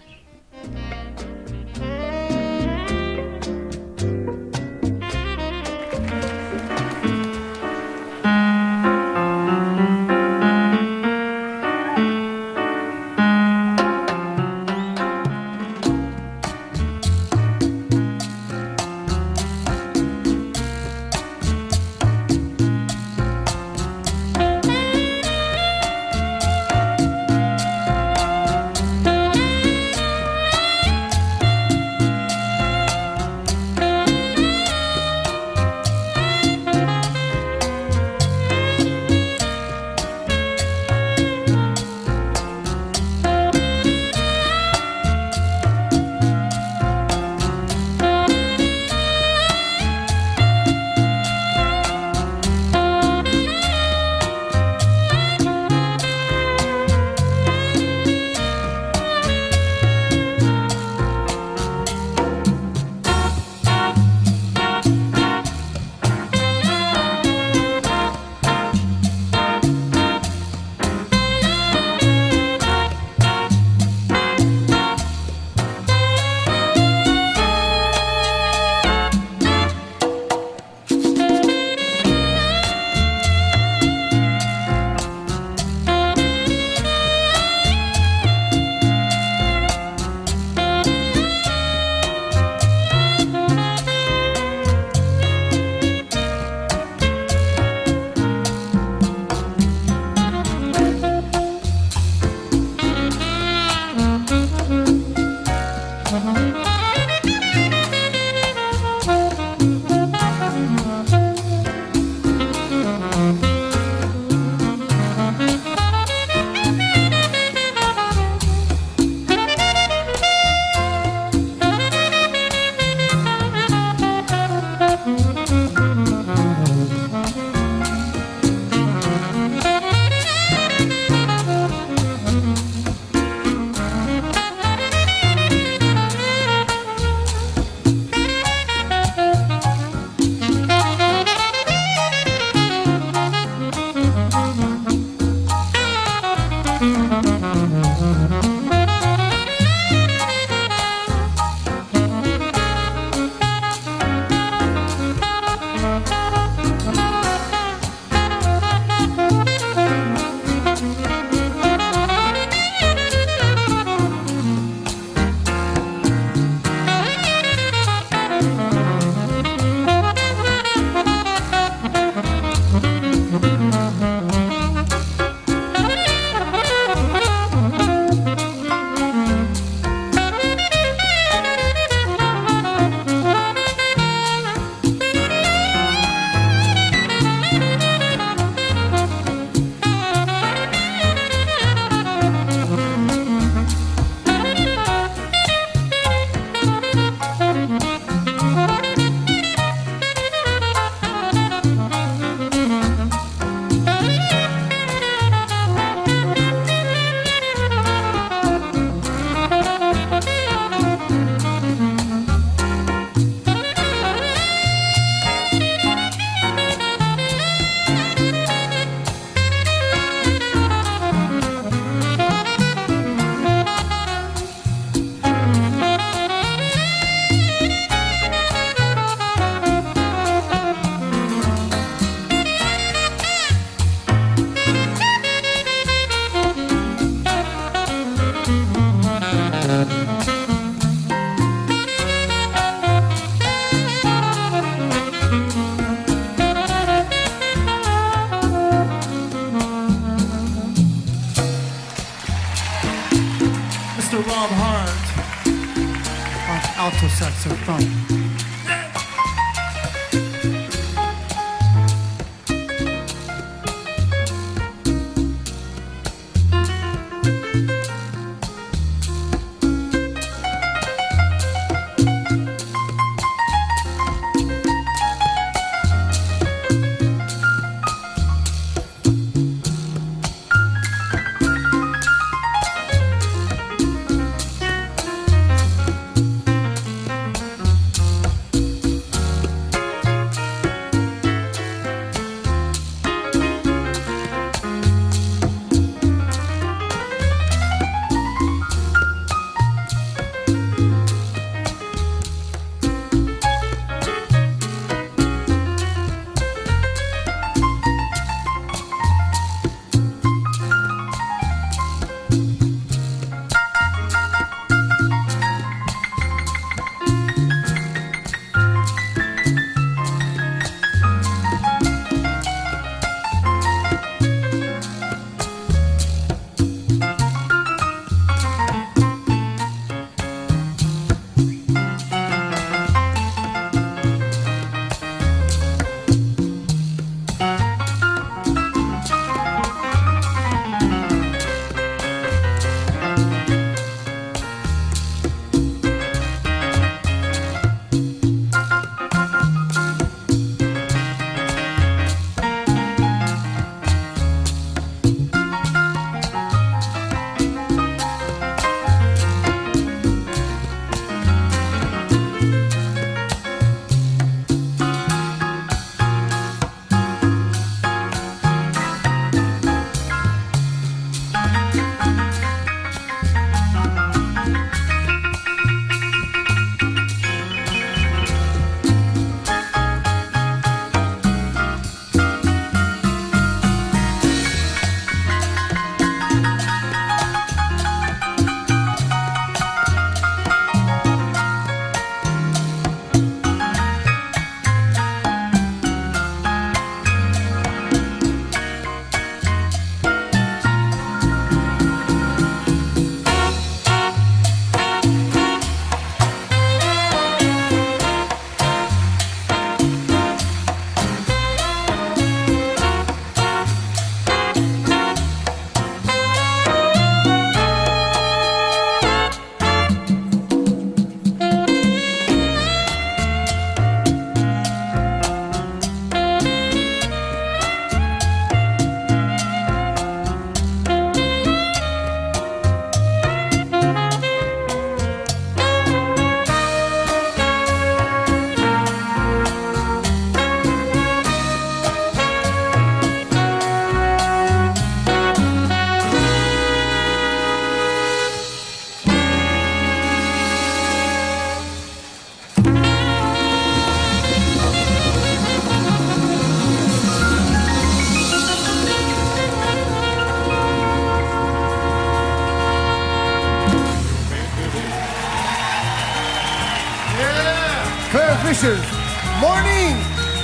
alto saxofón. Fair Fishers, morning.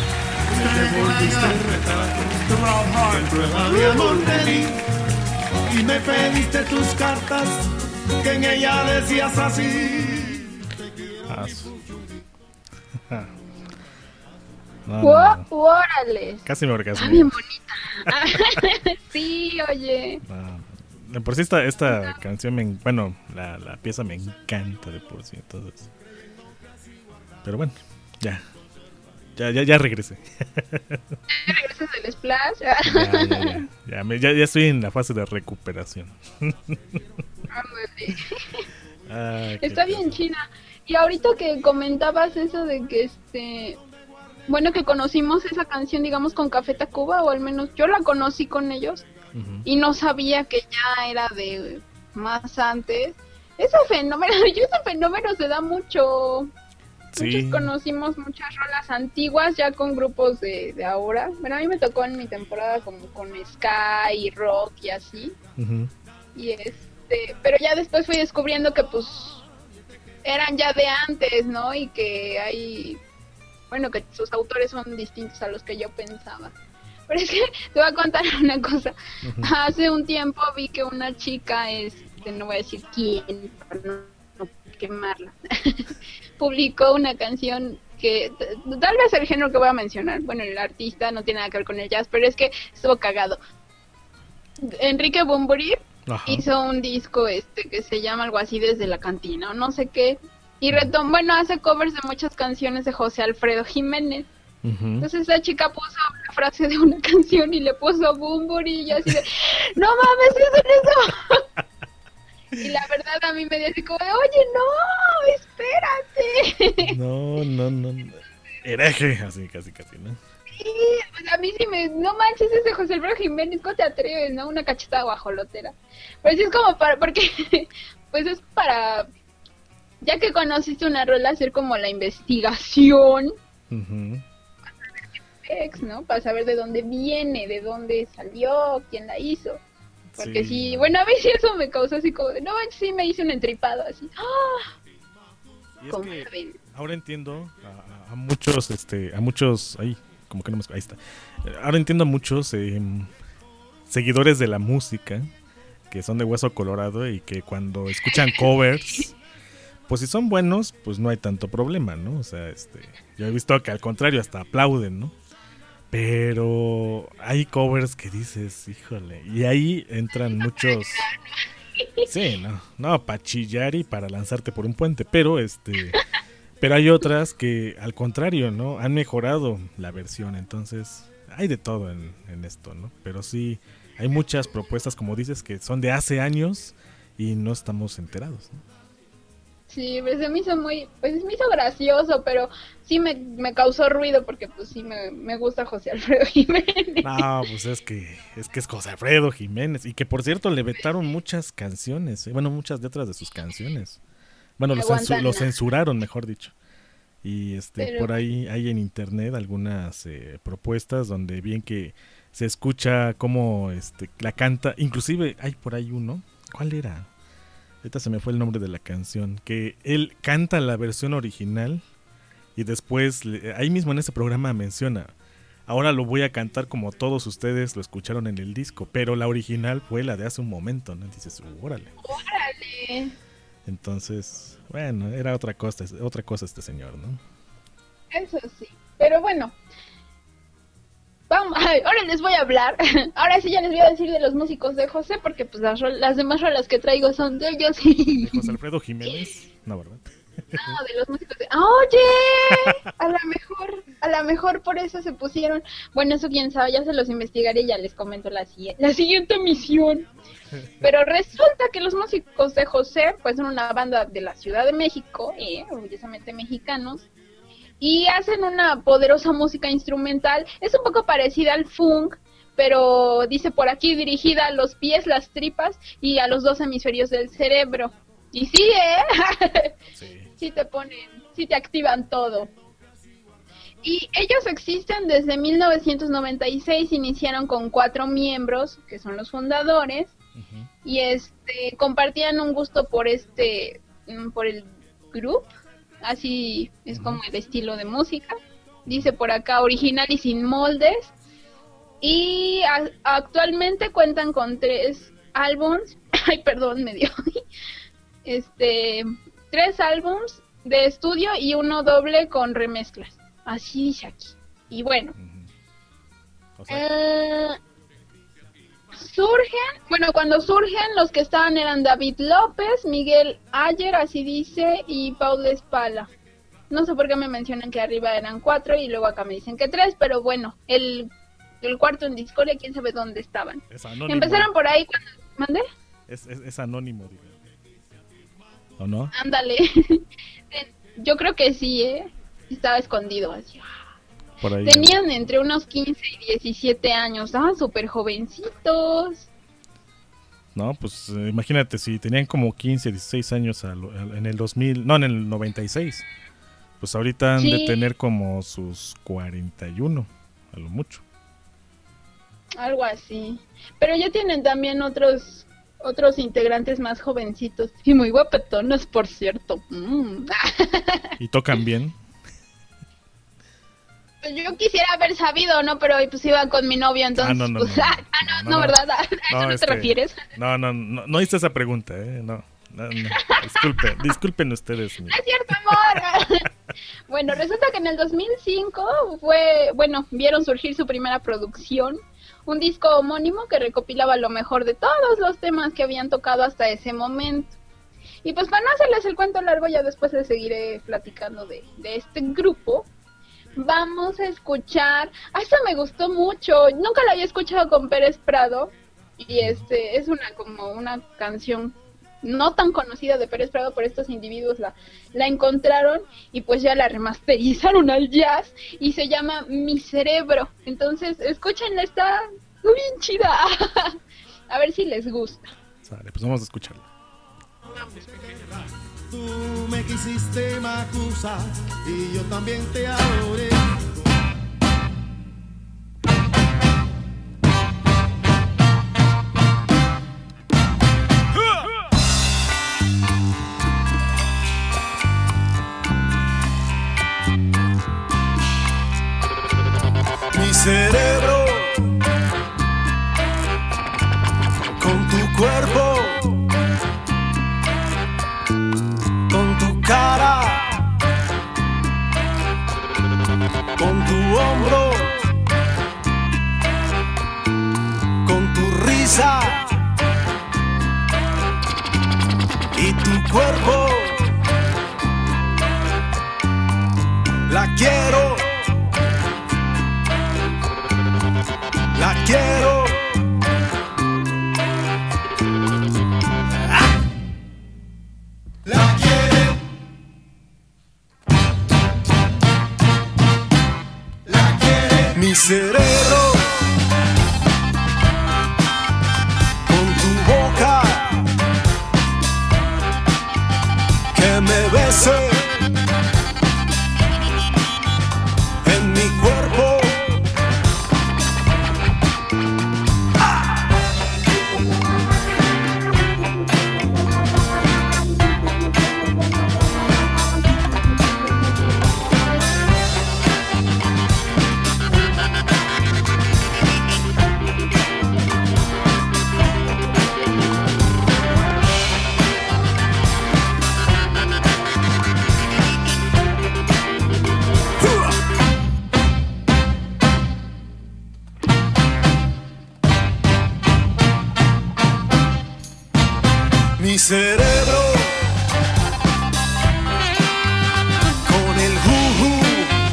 Y me pediste tus cartas, que en ella decías así. Ah, su- Ah. No, Guau, no, no. órale. Casi me orgasmé. Está bien bonita. Sí, oye. No, de por sí esta, esta canción, me, en- bueno, la, la pieza me encanta de por sí, entonces. Pero bueno, ya. Ya, ya, ya regresé. ¿Ya regresas del splash? Ya, ya, ya. Ya, me- ya, ya estoy en la fase de recuperación. Ándale. Ah, qué Está bien china. Y ahorita que comentabas eso de que este, bueno, que conocimos esa canción, digamos, con Café Tacuba, o al menos yo la conocí con ellos, Ujú. y no sabía que ya era de más antes. Ese fenómeno, yo ese fenómeno se da mucho. Sí. Muchos conocimos muchas rolas antiguas ya con grupos de, de ahora. Bueno, a mí me tocó en mi temporada como con ska y rock y así. Ujú. Y este, pero ya después fui descubriendo que pues eran ya de antes, ¿no? Y que hay, bueno, que sus autores son distintos a los que yo pensaba. Pero es que te voy a contar una cosa. Ujú. Hace un tiempo vi que una chica, este, no voy a decir quién, para no, no quemarla, publicó una canción que t- tal vez el género que voy a mencionar, bueno, el artista no tiene nada que ver con el jazz, pero es que estuvo cagado. Enrique Bunbury Ajá. hizo un disco este que se llama algo así Desde la Cantina o no sé qué, y retom bueno, hace covers de muchas canciones de José Alfredo Jiménez. Ujú. Entonces la chica puso la frase de una canción y le puso Bunbury y yo así de, no mames, ¿qué es eso? Y la verdad a mí me dio así como de, oye, no, espérate. No, no, no. no. Hereje, así, casi, casi, ¿no? Sí, pues a mí sí me, no manches, ese José Alfredo Jiménez, ¿cómo te atreves, no? Una cachetada guajolotera. Pero sí es como para, porque, pues es para, ya que conociste una rola, hacer como la investigación, Ujú. ex, ¿no? Para saber de dónde viene, de dónde salió, quién la hizo. Porque sí, Sí. bueno, a mí sí eso me causó así como de, no manches, sí me hice un entripado así. ¡Ah! Y es Como que ven. ahora entiendo a, a- a muchos, este, a muchos, ahí, como que no me, ahí está. Eh, Ahora entiendo a muchos eh, seguidores de la música que son de hueso colorado y que cuando escuchan covers, pues si son buenos, pues no hay tanto problema, ¿no? O sea, este, yo he visto que al contrario hasta aplauden, ¿no? Pero hay covers que dices, híjole, y ahí entran muchos. Sí, no, no, para chillar y para lanzarte por un puente, pero este, pero hay otras que al contrario, ¿no? Han mejorado la versión, entonces hay de todo en, en esto, ¿no? Pero sí, hay muchas propuestas, como dices, que son de hace años y no estamos enterados, ¿no? Sí, pues se me hizo muy, pues me hizo gracioso, pero sí me, me causó ruido porque pues sí me, me gusta José Alfredo Jiménez. No, pues es que es que es José Alfredo Jiménez y que por cierto le vetaron muchas canciones, ¿eh? Bueno, muchas letras de sus canciones. Bueno, lo, censu- Aguantan, lo ¿no? censuraron, mejor dicho. Y este Pero- por ahí hay en internet algunas eh, propuestas donde bien que se escucha cómo este la canta, inclusive hay por ahí uno, ¿cuál era? Ahorita se me fue el nombre de la canción, que él canta la versión original y después, le- ahí mismo en ese programa menciona, ahora lo voy a cantar como todos ustedes lo escucharon en el disco, pero la original fue la de hace un momento, ¿no? Dices, órale. Órale. Entonces, bueno, era otra cosa, otra cosa este señor, ¿no? Eso sí, pero bueno. Vamos, ay, ahora les voy a hablar. Ahora sí ya les voy a decir de los músicos de José, porque pues las, rol- las demás rolas que traigo son de ellos. De José Alfredo Jiménez, no, ¿verdad? No, de los músicos de... ¡Oye! A lo mejor, a lo mejor por eso se pusieron... Bueno, eso quién sabe, ya se los investigaré y ya les comento la, si- la siguiente misión. Pero resulta que los músicos de José, pues son una banda de la Ciudad de México, eh, orgullosamente mexicanos, y hacen una poderosa música instrumental. Es un poco parecida al funk, pero dice por aquí dirigida a los pies, las tripas y a los dos hemisferios del cerebro. Y sí, ¿eh? Sí. Sí te ponen, sí te activan todo. Y ellos existen desde mil novecientos noventa y seis, iniciaron con cuatro miembros, que son los fundadores, Ujú. y este compartían un gusto por este, mm, por el grupo, así es como el estilo de música. Dice por acá, original y sin moldes. Y a- actualmente cuentan con tres álbums, ay perdón, me dio, este, tres álbums de estudio y uno doble con remezclas. Así dice aquí. Y bueno, Ujú. O sea, eh, surgen, bueno, cuando surgen los que estaban eran David López, Miguel Ayer, así dice, y Paul Espala. No sé por qué me mencionan que arriba eran cuatro y luego acá me dicen que tres, pero bueno, el, el cuarto en Discordia, quién sabe dónde estaban. es anónimo. Empezaron por ahí cuando... ¿Mandé? Es, es, es anónimo, digo. ¿O no? Ándale. Yo creo que sí, ¿eh? Estaba escondido así. Por ahí. Tenían entre unos quince y diecisiete años, ah, súper jovencitos. No, pues eh, imagínate, si tenían como quince, dieciséis años a lo- a- en el dos mil, no, en el noventa y seis, pues ahorita han de Sí. tener como sus cuarenta y uno, a lo mucho. Algo así. Pero ya tienen también otros otros integrantes más jovencitos y muy guapetones, por cierto. Mm. Y tocan bien. Pues yo quisiera haber sabido, ¿no? Pero pues iba con mi novio, entonces... Ah, no, no, pues, no, ah, ah, no, no, no, no. ¿verdad? ¿A eso no, este, te refieres? No, no, no, no hice esa pregunta, ¿eh? No. No, no, disculpen, disculpen ustedes. No es cierto, amor. Bueno, resulta que en el dos mil cinco fue, bueno, vieron surgir su primera producción, un disco homónimo que recopilaba lo mejor de todos los temas que habían tocado hasta ese momento. Y pues para no hacerles el cuento largo, ya después les seguiré platicando de, de este grupo. Vamos a escuchar, ah, esta me gustó mucho, nunca la había escuchado con Pérez Prado, y este es una como una canción no tan conocida de Pérez Prado, por estos individuos la, la encontraron y pues ya la remasterizaron al jazz y se llama Mi Cerebro. Entonces escúchenla, está bien chida. A ver si les gusta. Vale, pues vamos a escucharla. Tú me quisiste Macusa y yo también te adoré. Mi cerebro con tu cuerpo, con tu cara, con tu hombro, con tu risa y tu cuerpo. La quiero, la quiero. ¡Ah! La quiere, la quiere. Mi cerebro con tu boca, que me bese en mi cuerpo. Mi cerebro con el juju,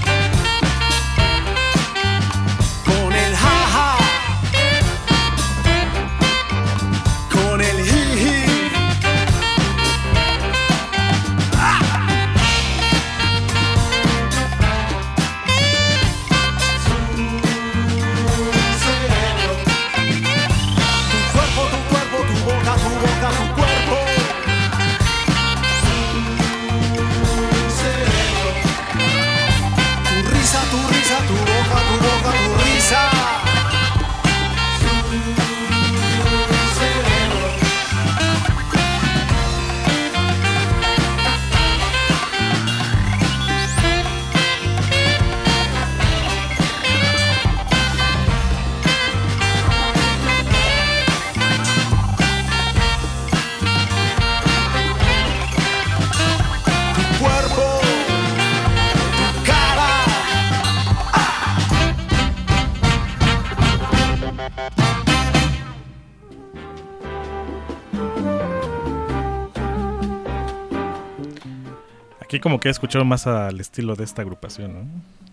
con el jaja, con el jiji. ¡Ah! Tu cuerpo, tu cuerpo, tu boca, tu boca, tu cuerpo. Tu risa, tu boca, tu boca, tu risa. Tu cuerpo, tu cara. Aquí como que he escuchado más al estilo de esta agrupación, ¿no?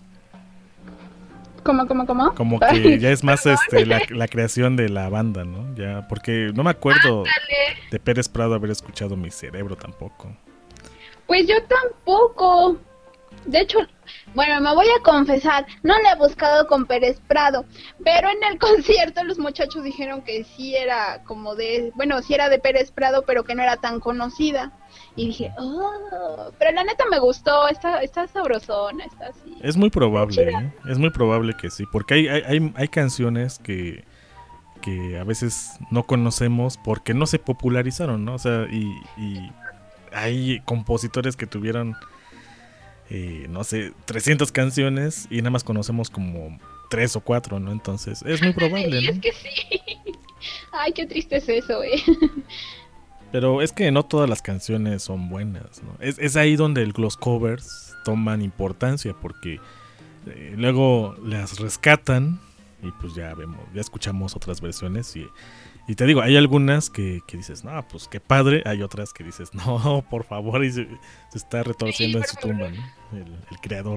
¿Cómo, cómo, cómo? Como que ya es más este la, la creación de la banda, ¿no? Ya, porque no me acuerdo Ándale. de Pérez Prado haber escuchado Mi Cerebro tampoco. Pues yo tampoco. De hecho, bueno, me voy a confesar, no le he buscado con Pérez Prado, pero en el concierto los muchachos dijeron que sí era como de, bueno, sí era de Pérez Prado, pero que no era tan conocida. Y dije, oh, pero la neta me gustó, está, está sabrosona, está así. Es muy probable, ¿eh? Es muy probable que sí, porque hay, hay, hay, hay canciones que, que a veces no conocemos porque no se popularizaron, ¿no? O sea, y, y hay compositores que tuvieron... Eh, no sé, trescientas canciones y nada más conocemos como tres o cuatro, ¿no? Entonces es muy probable, ¿no? Es que sí. Ay, qué triste es eso, eh. Pero es que no todas las canciones son buenas, ¿no? Es, es ahí donde los covers toman importancia, porque eh, luego las rescatan y pues ya vemos, ya escuchamos otras versiones y, y te digo, hay algunas que, que dices, no, pues qué padre, hay otras que dices, no, por favor, y se, se está retorciendo sí, en su tumba, ¿no? el, el creador.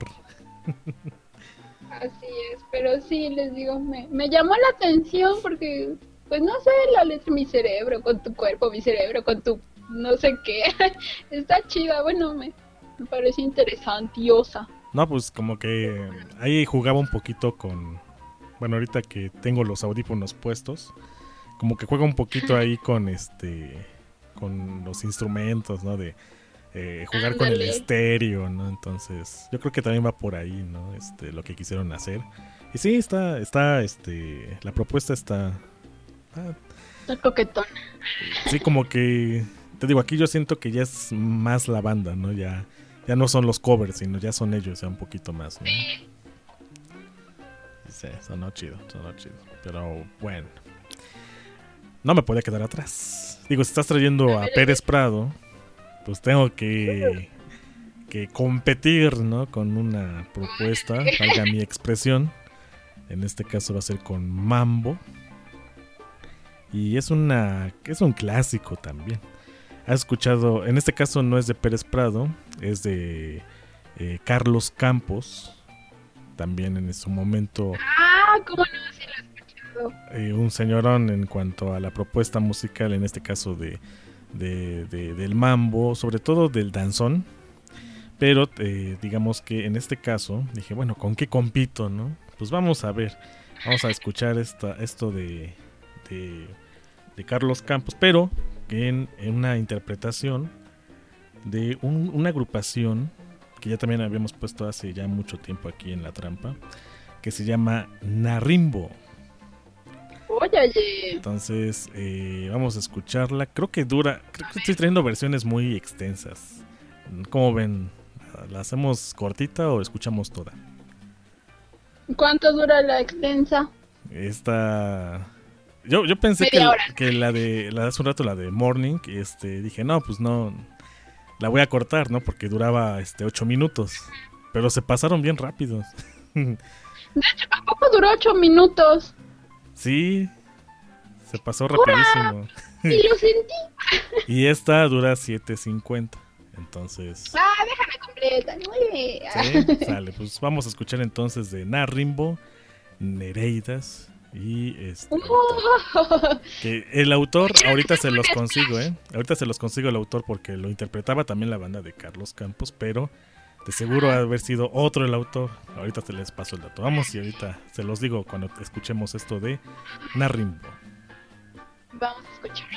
Así es, pero sí, les digo, me, me llamó la atención porque, pues no sé, la letra mi cerebro con tu cuerpo, mi cerebro con tu no sé qué, está chida, bueno, me, me parece interesantiosa. No, pues como que ahí jugaba un poquito con, bueno, ahorita que tengo los audífonos puestos, como que juega un poquito ahí con este, con los instrumentos, ¿no? De eh, jugar Andale. Con el estéreo, ¿no? Entonces, yo creo que también va por ahí, ¿no? Este, lo que quisieron hacer. Y sí, está, está, este, la propuesta está... Ah, está coquetona. Sí, como que, te digo, aquí yo siento que ya es más la banda, ¿no? Ya, ya no son los covers, sino ya son ellos, ya un poquito más, ¿no? Sí, sonó chido, sonó chido. Pero bueno, no me podía quedar atrás. Digo, si estás trayendo a Pérez Prado, pues tengo que, que competir, ¿no? Con una propuesta, valga mi expresión. En este caso va a ser con Mambo. Y es una es un clásico también. Has escuchado, en este caso no es de Pérez Prado, es de eh, Carlos Campos. También en su momento. Ah, cómo no, sí lo he escuchado. Eh, un señorón en cuanto a la propuesta musical, en este caso de, de, de del mambo, sobre todo del danzón. Pero eh, digamos que en este caso dije, bueno, ¿con qué compito, no? Pues vamos a ver, vamos a escuchar esta, esto de, de, de Carlos Campos, pero en, en una interpretación de un, una agrupación que ya también habíamos puesto hace ya mucho tiempo aquí en La Trampa, que se llama Narrimbo. Oye. Entonces, eh, vamos a escucharla. Creo que dura, creo que estoy trayendo versiones muy extensas. ¿Cómo ven? ¿La hacemos cortita o escuchamos toda? ¿Cuánto dura la extensa? Esta... Yo, yo pensé que, que la de la de hace un rato, la de Morning, este, dije, no, pues no... La voy a cortar, ¿no? Porque duraba este ocho minutos. Pero se pasaron bien rápidos. De hecho, tampoco duró ocho minutos. Sí, se pasó rapidísimo. Y lo sentí. Y esta dura siete cincuenta. Entonces... Ah, déjame completa. Sí, sale. Pues vamos a escuchar entonces de Narrimbo, Nereidas. Y este... Oh. Que el autor, ahorita se los consigo, ¿eh? Ahorita se los consigo el autor porque lo interpretaba también la banda de Carlos Campos, pero de seguro ha de haber sido otro el autor. Ahorita te les paso el dato. Vamos y ahorita se los digo cuando escuchemos esto de Narrimbo. Vamos a escuchar.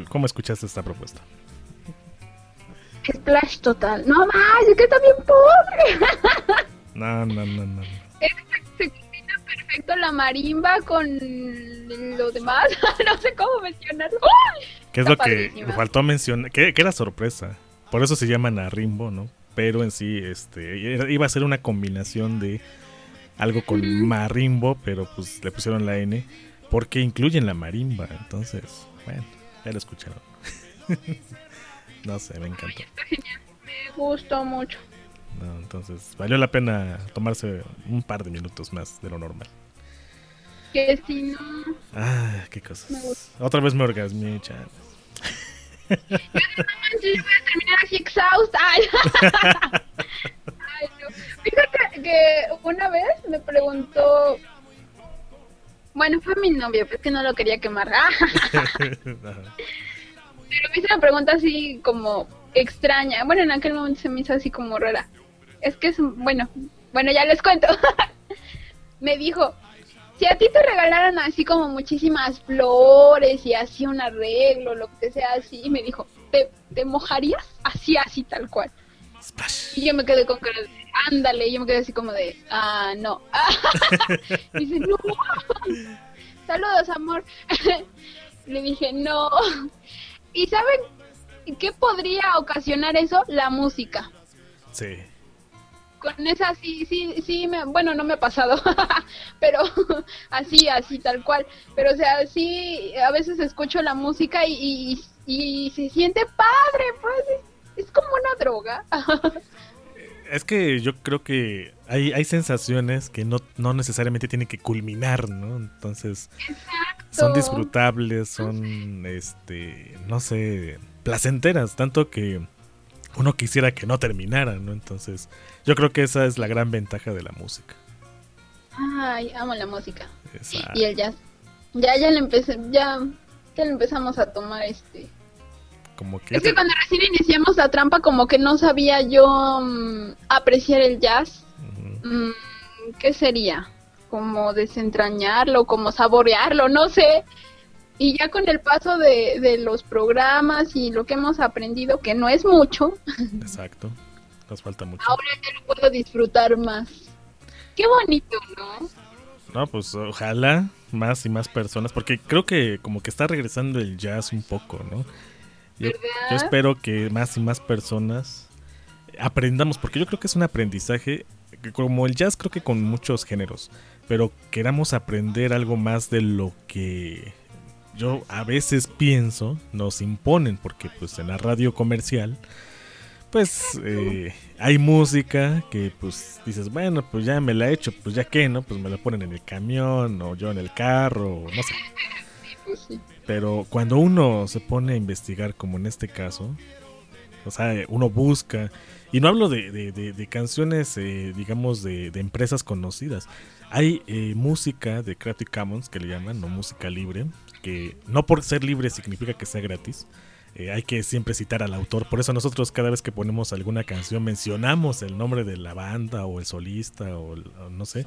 ¿Cómo escuchaste esta propuesta? Splash total. No más, es que está bien pobre. No, no, no, no. Es que se combina perfecto la marimba con lo demás. No sé cómo mencionarlo. ¿Qué es lo que me faltó mencionar? Que, que era sorpresa. Por eso se llama Narimbo, ¿no? Pero en sí, este, era- iba a ser una combinación de algo con marimbo, pero pues le pusieron la N porque incluyen la marimba. Entonces, bueno, ya lo escucharon. No sé, me encantó. Me gustó mucho. No, entonces, valió la pena tomarse un par de minutos más de lo normal. Que si no... Ah, qué cosas. Me gusta. Otra vez me orgasmé, chaval. No manches, voy a terminar así exhausta. Ay. Ay, no. Fíjate que una vez me preguntó... Bueno, fue mi novio, pues que no lo quería quemar. Pero me hizo una pregunta así como extraña. Bueno, en aquel momento se me hizo así como rara. Es que es, bueno, bueno, ya les cuento. Me dijo, si a ti te regalaran así como muchísimas flores y así un arreglo, lo que sea así, y me dijo, ¿te, te mojarías? Así, así, tal cual. Y yo me quedé con cara de, ándale, y yo me quedé así como de, ah, no. Y dice, no. Saludos, amor. Le dije, no. ¿Y saben qué podría ocasionar eso? La música. Sí. Con esa sí, sí, sí, me, bueno, no me ha pasado, pero así, así, tal cual. Pero, o sea, sí, a veces escucho la música y, y, y se siente padre, pues, es, es como una droga. Es que yo creo que hay, hay sensaciones que no, no necesariamente tienen que culminar, ¿no? Entonces, Exacto. son disfrutables, son, este, no sé, placenteras, tanto que uno quisiera que no terminara, ¿no? Entonces, yo creo que esa es la gran ventaja de la música. Ay, amo la música. Esa- Y el jazz. Ya, ya le empecé, ya, ya le empezamos a tomar este... Como que... Es que cuando recién iniciamos la trampa como que no sabía yo mm, apreciar el jazz. Mm, ¿Qué sería? Como desentrañarlo, como saborearlo, no sé. Y ya con el paso de, de los programas y lo que hemos aprendido, que no es mucho, Exacto, nos falta mucho. ahora ya lo puedo disfrutar más. Qué bonito, ¿no? No, pues ojalá más y más personas, porque creo que como que está regresando el jazz un poco, ¿no? Yo, yo espero que más y más personas aprendamos, porque yo creo que es un aprendizaje, que como el jazz creo que con muchos géneros, pero queramos aprender algo más de lo que yo a veces pienso nos imponen, porque pues en la radio comercial pues eh, hay música que pues dices, bueno, pues ya me la he hecho, pues ya que, ¿no? Pues me la ponen en el camión o yo en el carro, o no sé. Pues sí. Pero cuando uno se pone a investigar, como en este caso, o sea, uno busca, y no hablo de, de, de, de canciones, eh, digamos, de, de empresas conocidas. Hay eh, música de Creative Commons, que le llaman, no música libre, que no por ser libre significa que sea gratis. Eh, hay que siempre citar al autor. Por eso nosotros cada vez que ponemos alguna canción mencionamos el nombre de la banda o el solista o, el- o no sé.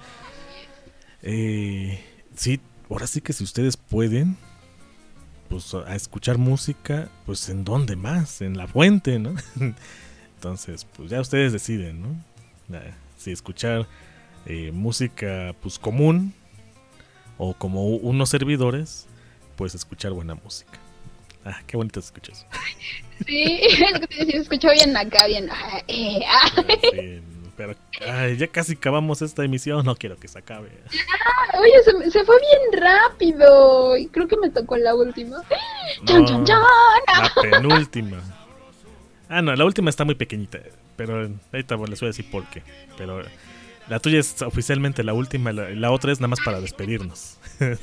Eh, sí, ahora sí que si ustedes pueden, pues a escuchar música, pues en dónde más, en la fuente, ¿no? Entonces, pues ya ustedes deciden, ¿no? Eh, Si escuchar eh, música pues común o como unos servidores, pues escuchar buena música. Ah, qué bonito se escucha eso. Sí, es que te decía, se escuchó bien acá, bien... ah, eh, ah. Sí, pero ay, ya casi acabamos esta emisión, no quiero que se acabe. Ah, oye, se, me- se fue bien rápido. Y creo que me tocó la última. ¡Chan, chan, chan! La penúltima. Ah, no, la última está muy pequeñita, pero ahorita les voy a decir por qué. Pero la tuya es oficialmente la última, la, la otra es nada más para despedirnos.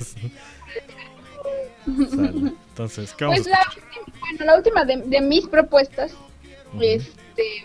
Sale. Entonces, ¿qué vamos Pues a la, última- bueno, la última de, de mis propuestas, este...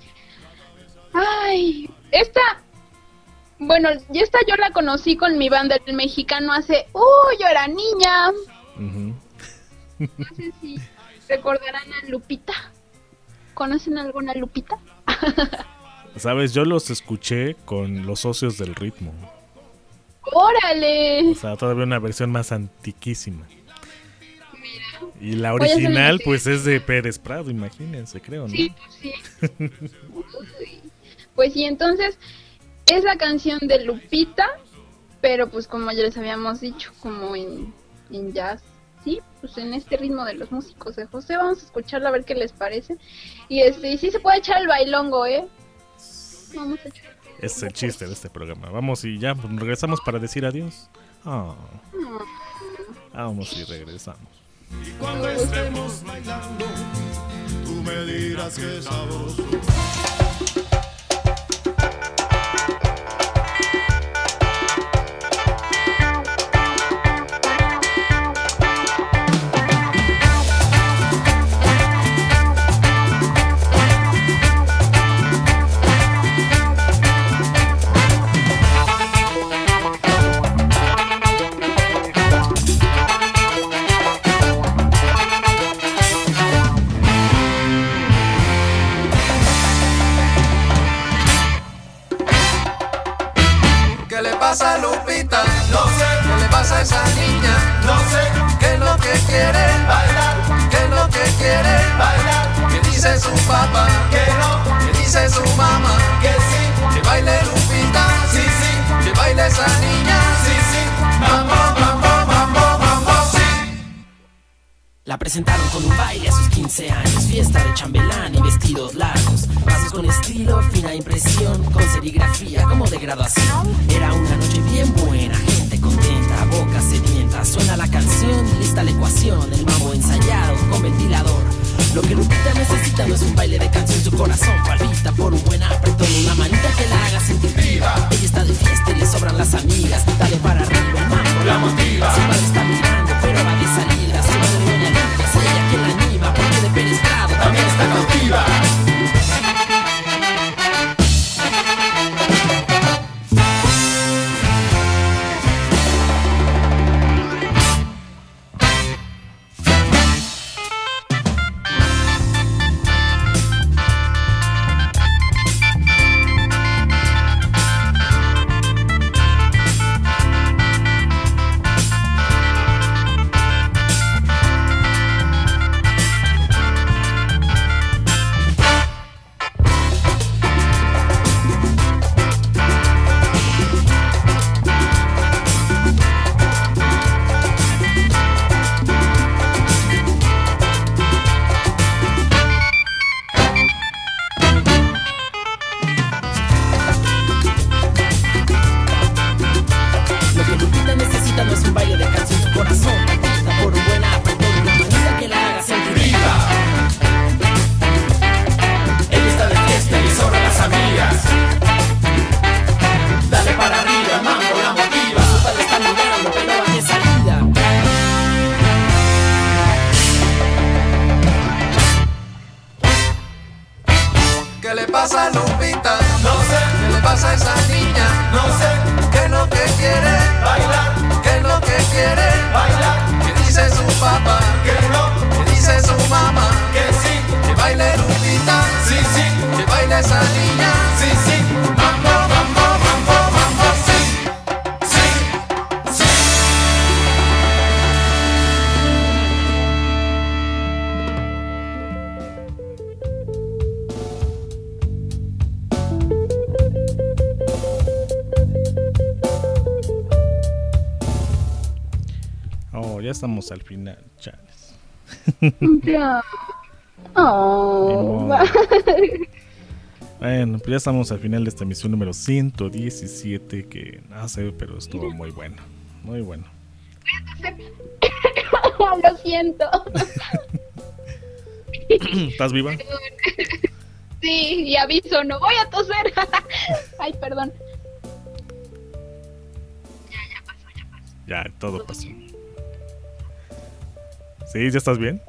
Ay, esta... Bueno, y esta yo la conocí con mi banda el mexicano hace... ¡Uh, yo era niña! Ujú. No sé si recordarán a Lupita. ¿Conocen alguna Lupita? Sabes, yo los escuché con los socios del ritmo. ¡Órale! O sea, todavía una versión más antiquísima. Y Y la Voy a hacer original, una- pues es de Pérez Prado, imagínense, creo, ¿no? Sí, pues sí. Uy. Pues sí, entonces es la canción de Lupita, pero pues como ya les habíamos dicho, como en, en jazz, sí, pues en este ritmo de los músicos de José, vamos a escucharla a ver qué les parece. Y este, y sí se puede echar el bailongo, ¿eh? Vamos a echar. Es el chiste de este programa. Vamos y ya, pues, regresamos para decir adiós. Ah, vamos y regresamos. Y cuando estemos bailando, tú me dirás que es sabroso. ¿Qué le pasa a Lupita? No sé. ¿Qué le pasa a esa niña? No sé. ¿Qué es lo que quiere? Bailar. ¿Qué es lo que quiere? Bailar. ¿Qué dice su papá? Que no. ¿Qué dice su mamá? Que sí. Que baile Lupita. Sí, sí. Que baile esa niña. Sí, sí. Mambo, mambo, mambo, mambo, sí. La presentaron con un baile a sus quince años, fiesta de chambelán y vestidos largos, pasos con estilo, fina impresión, con serigrafía como de graduación. Era una noche bien buena, gente contenta, boca sedienta. Suena la canción, lista la ecuación, el mambo ensayado con ventilador. Lo que Lupita necesita no es un baile de canción, su corazón palpita por un buen apretón, una manita que la haga sentir viva. Ella está de fiesta y le sobran las amigas, dale para arriba, el mambo la motiva. Su padre está mirando, pero va de salida, su madre doña Lidia es ella quien la anima, porque de Pérez Prado también está cautiva. pasa a Lupita? No sé. ¿Qué le pasa a esa niña? No sé. ¿Qué es lo que quiere? Bailar. ¿Qué es lo que quiere? Bailar. ¿Qué dice su papá? Que no. ¿Qué dice su mamá? Que sí. Que baile Lupita. Sí, sí. Que baile esa niña. Sí, sí. Mambo, mambo, mambo, mambo, sí. Sí, sí. Oh, ya estamos al final, chales. Ya. Oh, Bueno, pues ya estamos al final de esta emisión número ciento diecisiete, que no sé, pero estuvo muy bueno, muy bueno. Lo siento. ¿Estás viva? Sí, y aviso, no voy a toser. Ay, perdón. Ya, todo pasó. ¿Sí? ¿Ya estás bien?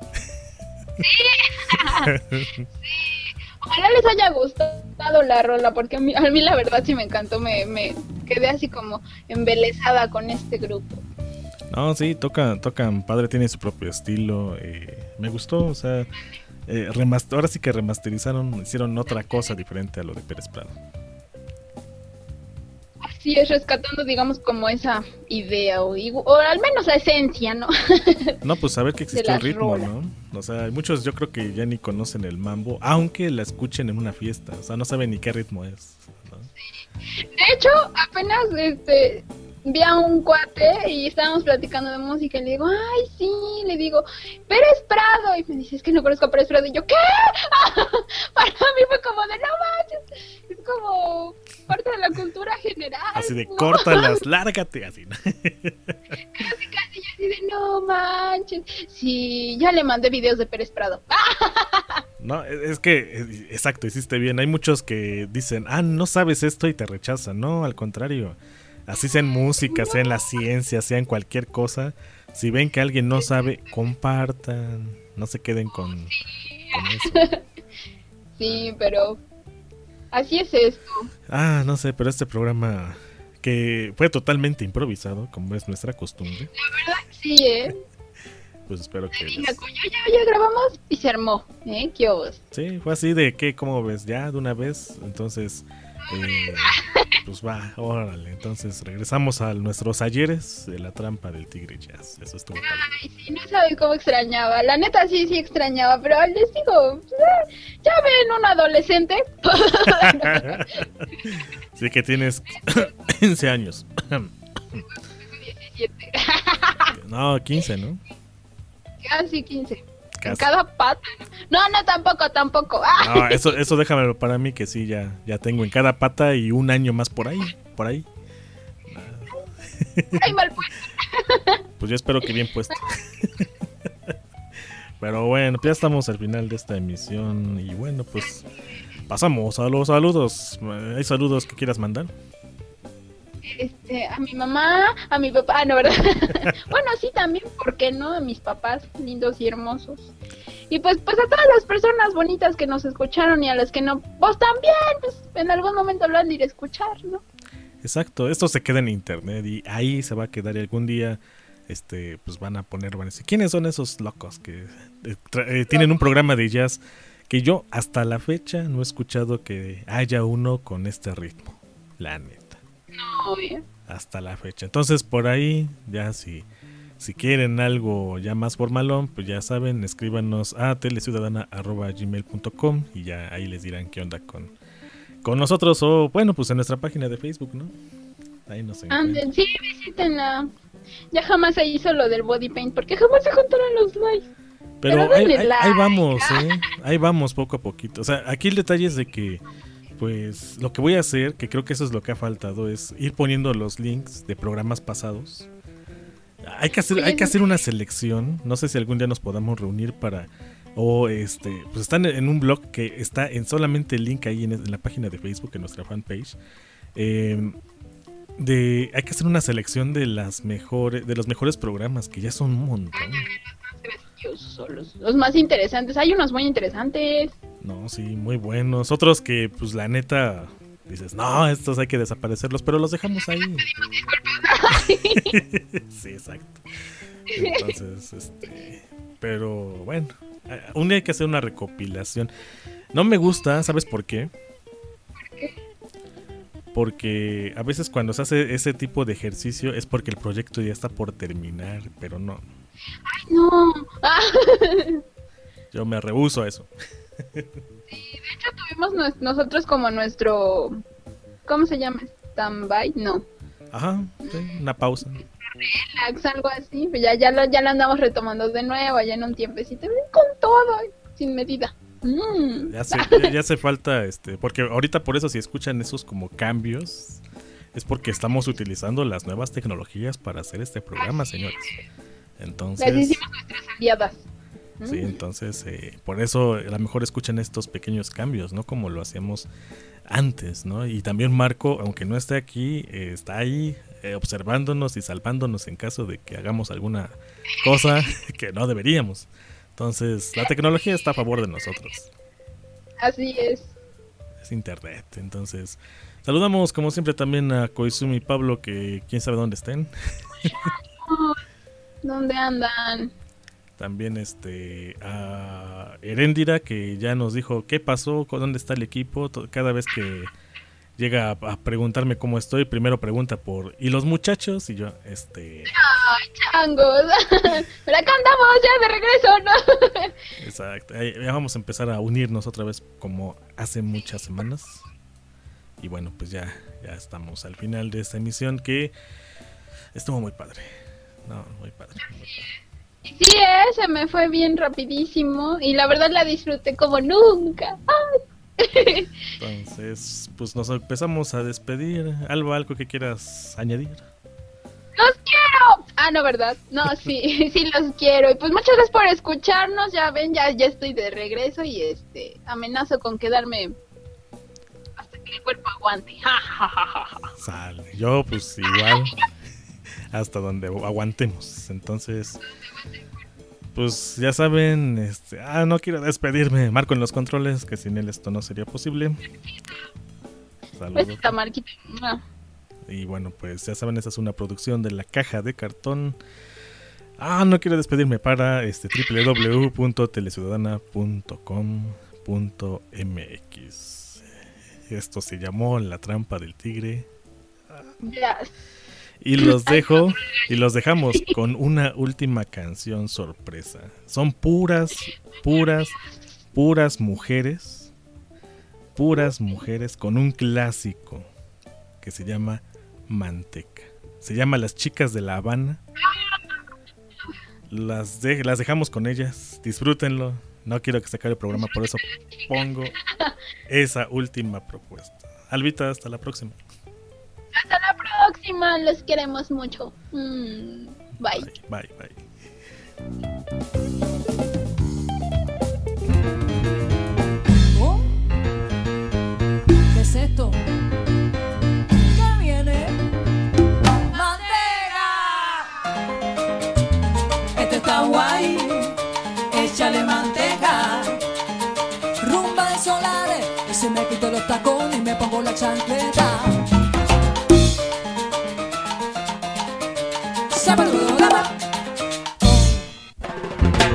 Sí. Ojalá les haya gustado la rola, porque a mí, a mí la verdad sí me encantó, me, me quedé así como embelesada con este grupo. No, sí, tocan, tocan padre, tiene su propio estilo. Eh, me gustó, o sea, eh, remaster, ahora sí que remasterizaron, hicieron otra cosa diferente a lo de Pérez Prado. Así es, rescatando, digamos, como esa idea, o, o al menos la esencia, ¿no? No, pues saber que existió el ritmo, rolas. ¿no? O sea, hay muchos yo creo que ya ni conocen el mambo, aunque la escuchen en una fiesta. O sea, no saben ni qué ritmo es, ¿no? De hecho, apenas este vi a un cuate y estábamos platicando de música y le digo, ay, sí, le digo, Pérez Prado. Y me dice, es que no conozco a Pérez Prado. Y yo, ¿qué? Para mí fue como de, no manches. Es como parte de la cultura general. Así de, ¿no? córtalas, lárgate, así, ¿no? Casi, casi, yo así de, no manches. Sí, ya le mandé videos de Pérez Prado. No, es que, exacto, hiciste bien. Hay muchos que dicen, ah, no sabes esto y te rechazan. No, al contrario. Así sea en música, sea en la ciencia, sea en cualquier cosa. Si ven que alguien no sabe, compartan. No se queden con, con eso. Sí, pero así es esto. Ah, no sé, pero este programa que fue totalmente improvisado, como es nuestra costumbre. La verdad, sí, ¿eh? Pues espero que... Ya, ya, ya grabamos y se armó, ¿eh? ¿Qué obos? Sí, fue así de que, ¿cómo ves? Ya, de una vez, entonces... Eh, pues va, órale. Entonces regresamos a nuestros ayeres de la trampa del Tigre Jazz. Eso estuvo padre. Ay, sí, no sabes cómo extrañaba. La neta sí, sí extrañaba, pero les digo, ya ven un adolescente. Sí que tienes quince años. diecisiete. No, quince, ¿no? Casi quince. En Casi. cada pata. No, no, tampoco, tampoco. No, eso, eso déjamelo para mí que sí, ya, ya tengo en cada pata y un año más por ahí, por ahí. Ay, mal puesto. Pues yo espero que bien puesto. Pero bueno, pues ya estamos al final de esta emisión y bueno, pues pasamos a los saludos. ¿Hay saludos que quieras mandar? Este, a mi mamá, a mi papá, ah, no, ¿verdad? Bueno, sí, también, ¿por qué no? A mis papás lindos y hermosos. Y pues, pues a todas las personas bonitas que nos escucharon y a las que no, pues también, pues en algún momento lo han de ir a escuchar, ¿no? Exacto, esto se queda en internet y ahí se va a quedar y algún día este pues van a poner, van a decir, ¿quiénes son esos locos que eh, tra- eh, tienen un programa de jazz que yo hasta la fecha no he escuchado que haya uno con este ritmo? La neta. No, ¿eh? Hasta la fecha. Entonces por ahí ya si si quieren algo ya más formalón, pues ya saben, escríbanos a teleciudadana arroba gmail punto com y ya ahí les dirán qué onda con, con nosotros o bueno, pues en nuestra página de Facebook, ¿no? Ahí nos encuentran. Anden, sí, visítenla. Ya jamás se hizo lo del body paint porque jamás se contaron los likes. Pero, Pero ahí, denle ahí- like. ahí vamos, ¿eh? Ahí vamos poco a poquito. O sea, aquí el detalle es de que pues lo que voy a hacer, que creo que eso es lo que ha faltado, es ir poniendo los links de programas pasados. Hay que hacer, hay que hacer una selección. No sé si algún día nos podamos reunir para. O este. Pues están en un blog que está en solamente el link ahí en, en la página de Facebook, en nuestra fanpage. Eh, de, hay que hacer una selección de las mejores, de los mejores programas, que ya son un montón. Son los, los más interesantes. Hay unos muy interesantes. No, sí, muy buenos. Otros que, pues la neta, dices, no, estos hay que desaparecerlos, pero los dejamos ahí. Sí, exacto. Entonces, este, pero bueno, un día hay que hacer una recopilación. No me gusta, ¿sabes por qué? Porque a veces cuando se hace ese tipo de ejercicio es porque el proyecto ya está por terminar, pero no. Ay, no. Ah. Yo me rehúso a eso. Sí, de hecho tuvimos nos- nosotros como nuestro, ¿cómo se llama? Stand-by, no. Ajá, sí, una pausa. Relax, algo así. Pues ya, ya, lo, ya lo andamos retomando de nuevo, ya en un tiempecito, con todo, sin medida. Mm. Ya hace, ya, ya hace falta, este, porque ahorita por eso si escuchan esos como cambios, es porque estamos utilizando las nuevas tecnologías para hacer este programa, señores. Las Entonces, hicimos nuestras aliadas. sí, entonces, eh, por eso a lo mejor escuchan estos pequeños cambios, ¿no? Como lo hacíamos antes, ¿no? Y también Marco, aunque no esté aquí, eh, está ahí eh, observándonos y salvándonos en caso de que hagamos alguna cosa que no deberíamos. Entonces, la tecnología está a favor de nosotros. Así es. Es internet, entonces saludamos como siempre también a Koizumi y Pablo, que quién sabe dónde estén. Oh, ¿dónde andan? También este a Erendira, que ya nos dijo qué pasó, con dónde está el equipo. To- cada vez que llega a, a preguntarme cómo estoy, primero pregunta por ¿y los muchachos? Y yo, este... ¡Ay, changos! Pero acá andamos ya de regreso, ¿no? Exacto, ya vamos a empezar a unirnos otra vez como hace muchas semanas. Y bueno, pues ya, ya estamos al final de esta emisión que estuvo muy padre. No, muy padre, muy padre. Sí, eh, se me fue bien rapidísimo y la verdad la disfruté como nunca. ¡Ay! Entonces, pues nos empezamos a despedir. Alba, ¿algo que quieras añadir? ¡Los quiero! Ah, no, ¿verdad? No, sí, sí los quiero. Y pues muchas gracias por escucharnos. Ya ven, ya, ya estoy de regreso y este amenazo con quedarme hasta que el cuerpo aguante. Ja, ja, ja, ja, ja. Sale. Yo, pues igual, hasta donde aguantemos. Entonces, pues ya saben, este, ah, no quiero despedirme. Marco en los controles, que sin él esto no sería posible. Saludos. Esta marquita. Ah. Y bueno, pues ya saben, esa es una producción de La Caja de Cartón. Ah, no quiero despedirme para este doble u doble u doble u punto teleciudadana punto com punto m x. Esto se llamó La Trampa del Tigre. Yes. Y los dejo y los dejamos con una última canción sorpresa. Son puras, puras, puras mujeres. Puras mujeres con un clásico que se llama Manteca. Se llama Las Chicas de La Habana. Las, de, las dejamos con ellas. Disfrútenlo. No quiero que se acabe el programa, por eso pongo esa última propuesta. Albita, hasta la próxima. Hasta la próxima, los queremos mucho. Mm, bye. Bye, bye, bye. ¿Oh? ¿Qué es esto? ¿Qué viene? ¡Manteca! Esto está guay. Échale manteca. Rumba de solares. Y se me quito los tacones y me pongo la chancleta. Se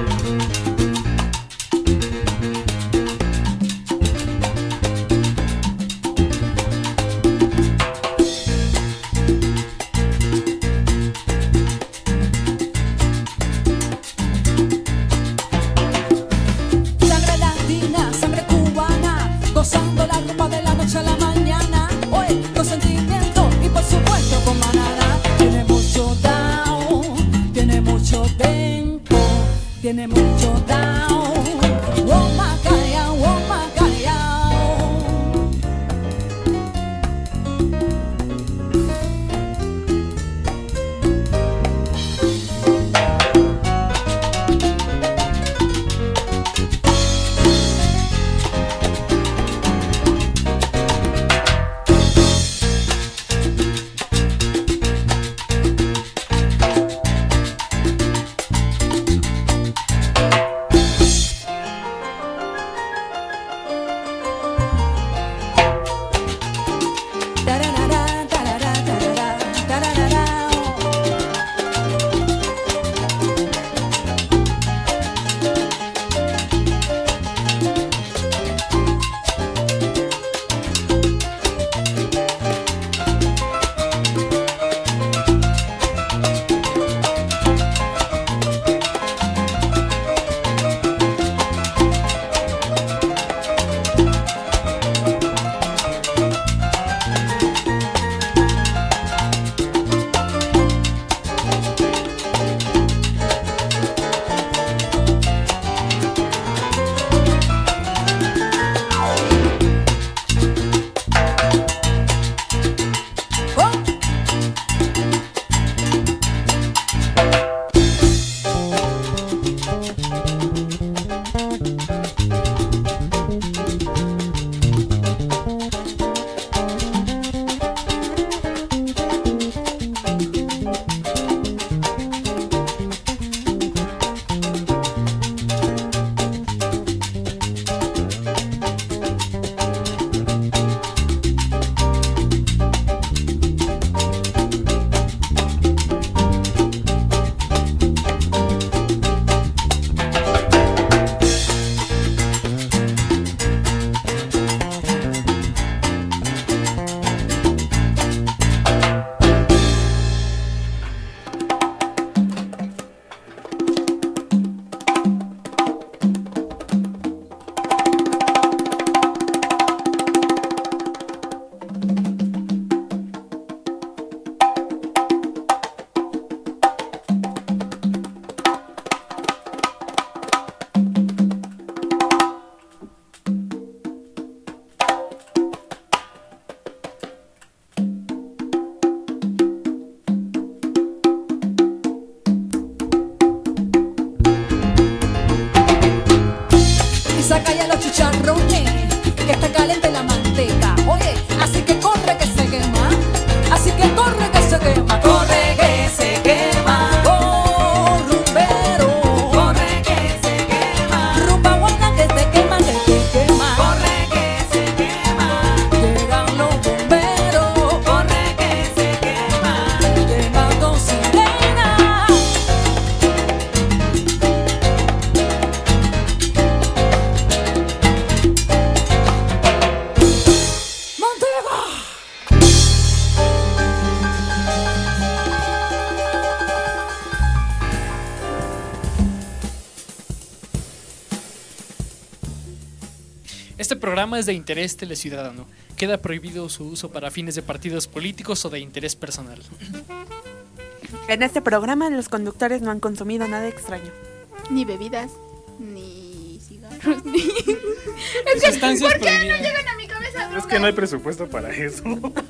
Este programa es de interés teleciudadano. Queda prohibido su uso para fines de partidos políticos o de interés personal. En este programa los conductores no han consumido nada extraño. Ni bebidas, ni cigarros, ni... Es que, Sustancias ¿por qué no prohibidas. llegan a mi cabeza? Es que no hay presupuesto para eso.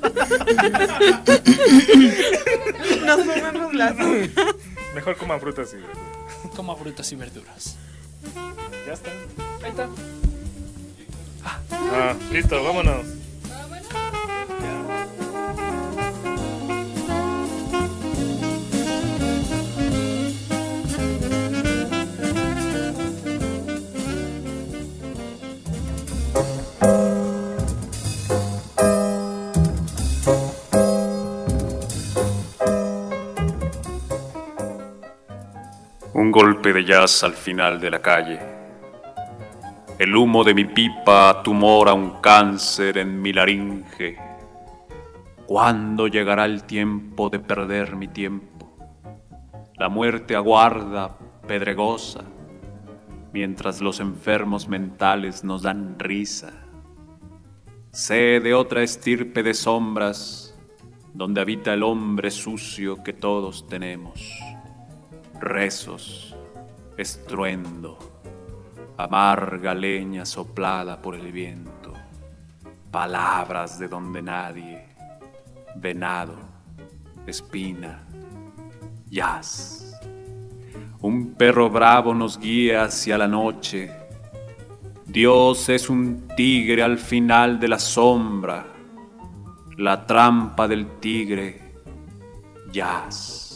Nos comemos las... Mejor coman frutas y verduras. Coma frutas y verduras. Ya está. Ahí está. Ah, listo, vámonos. Un golpe de jazz al final de la calle. El humo de mi pipa tumora un cáncer en mi laringe. ¿Cuándo llegará el tiempo de perder mi tiempo? La muerte aguarda, pedregosa, mientras los enfermos mentales nos dan risa. Sé de otra estirpe de sombras, donde habita el hombre sucio que todos tenemos. Rezos, estruendo, amarga leña soplada por el viento, palabras de donde nadie, venado, espina, jazz. Un perro bravo nos guía hacia la noche. Dios es un tigre al final de la sombra, la trampa del tigre, jazz.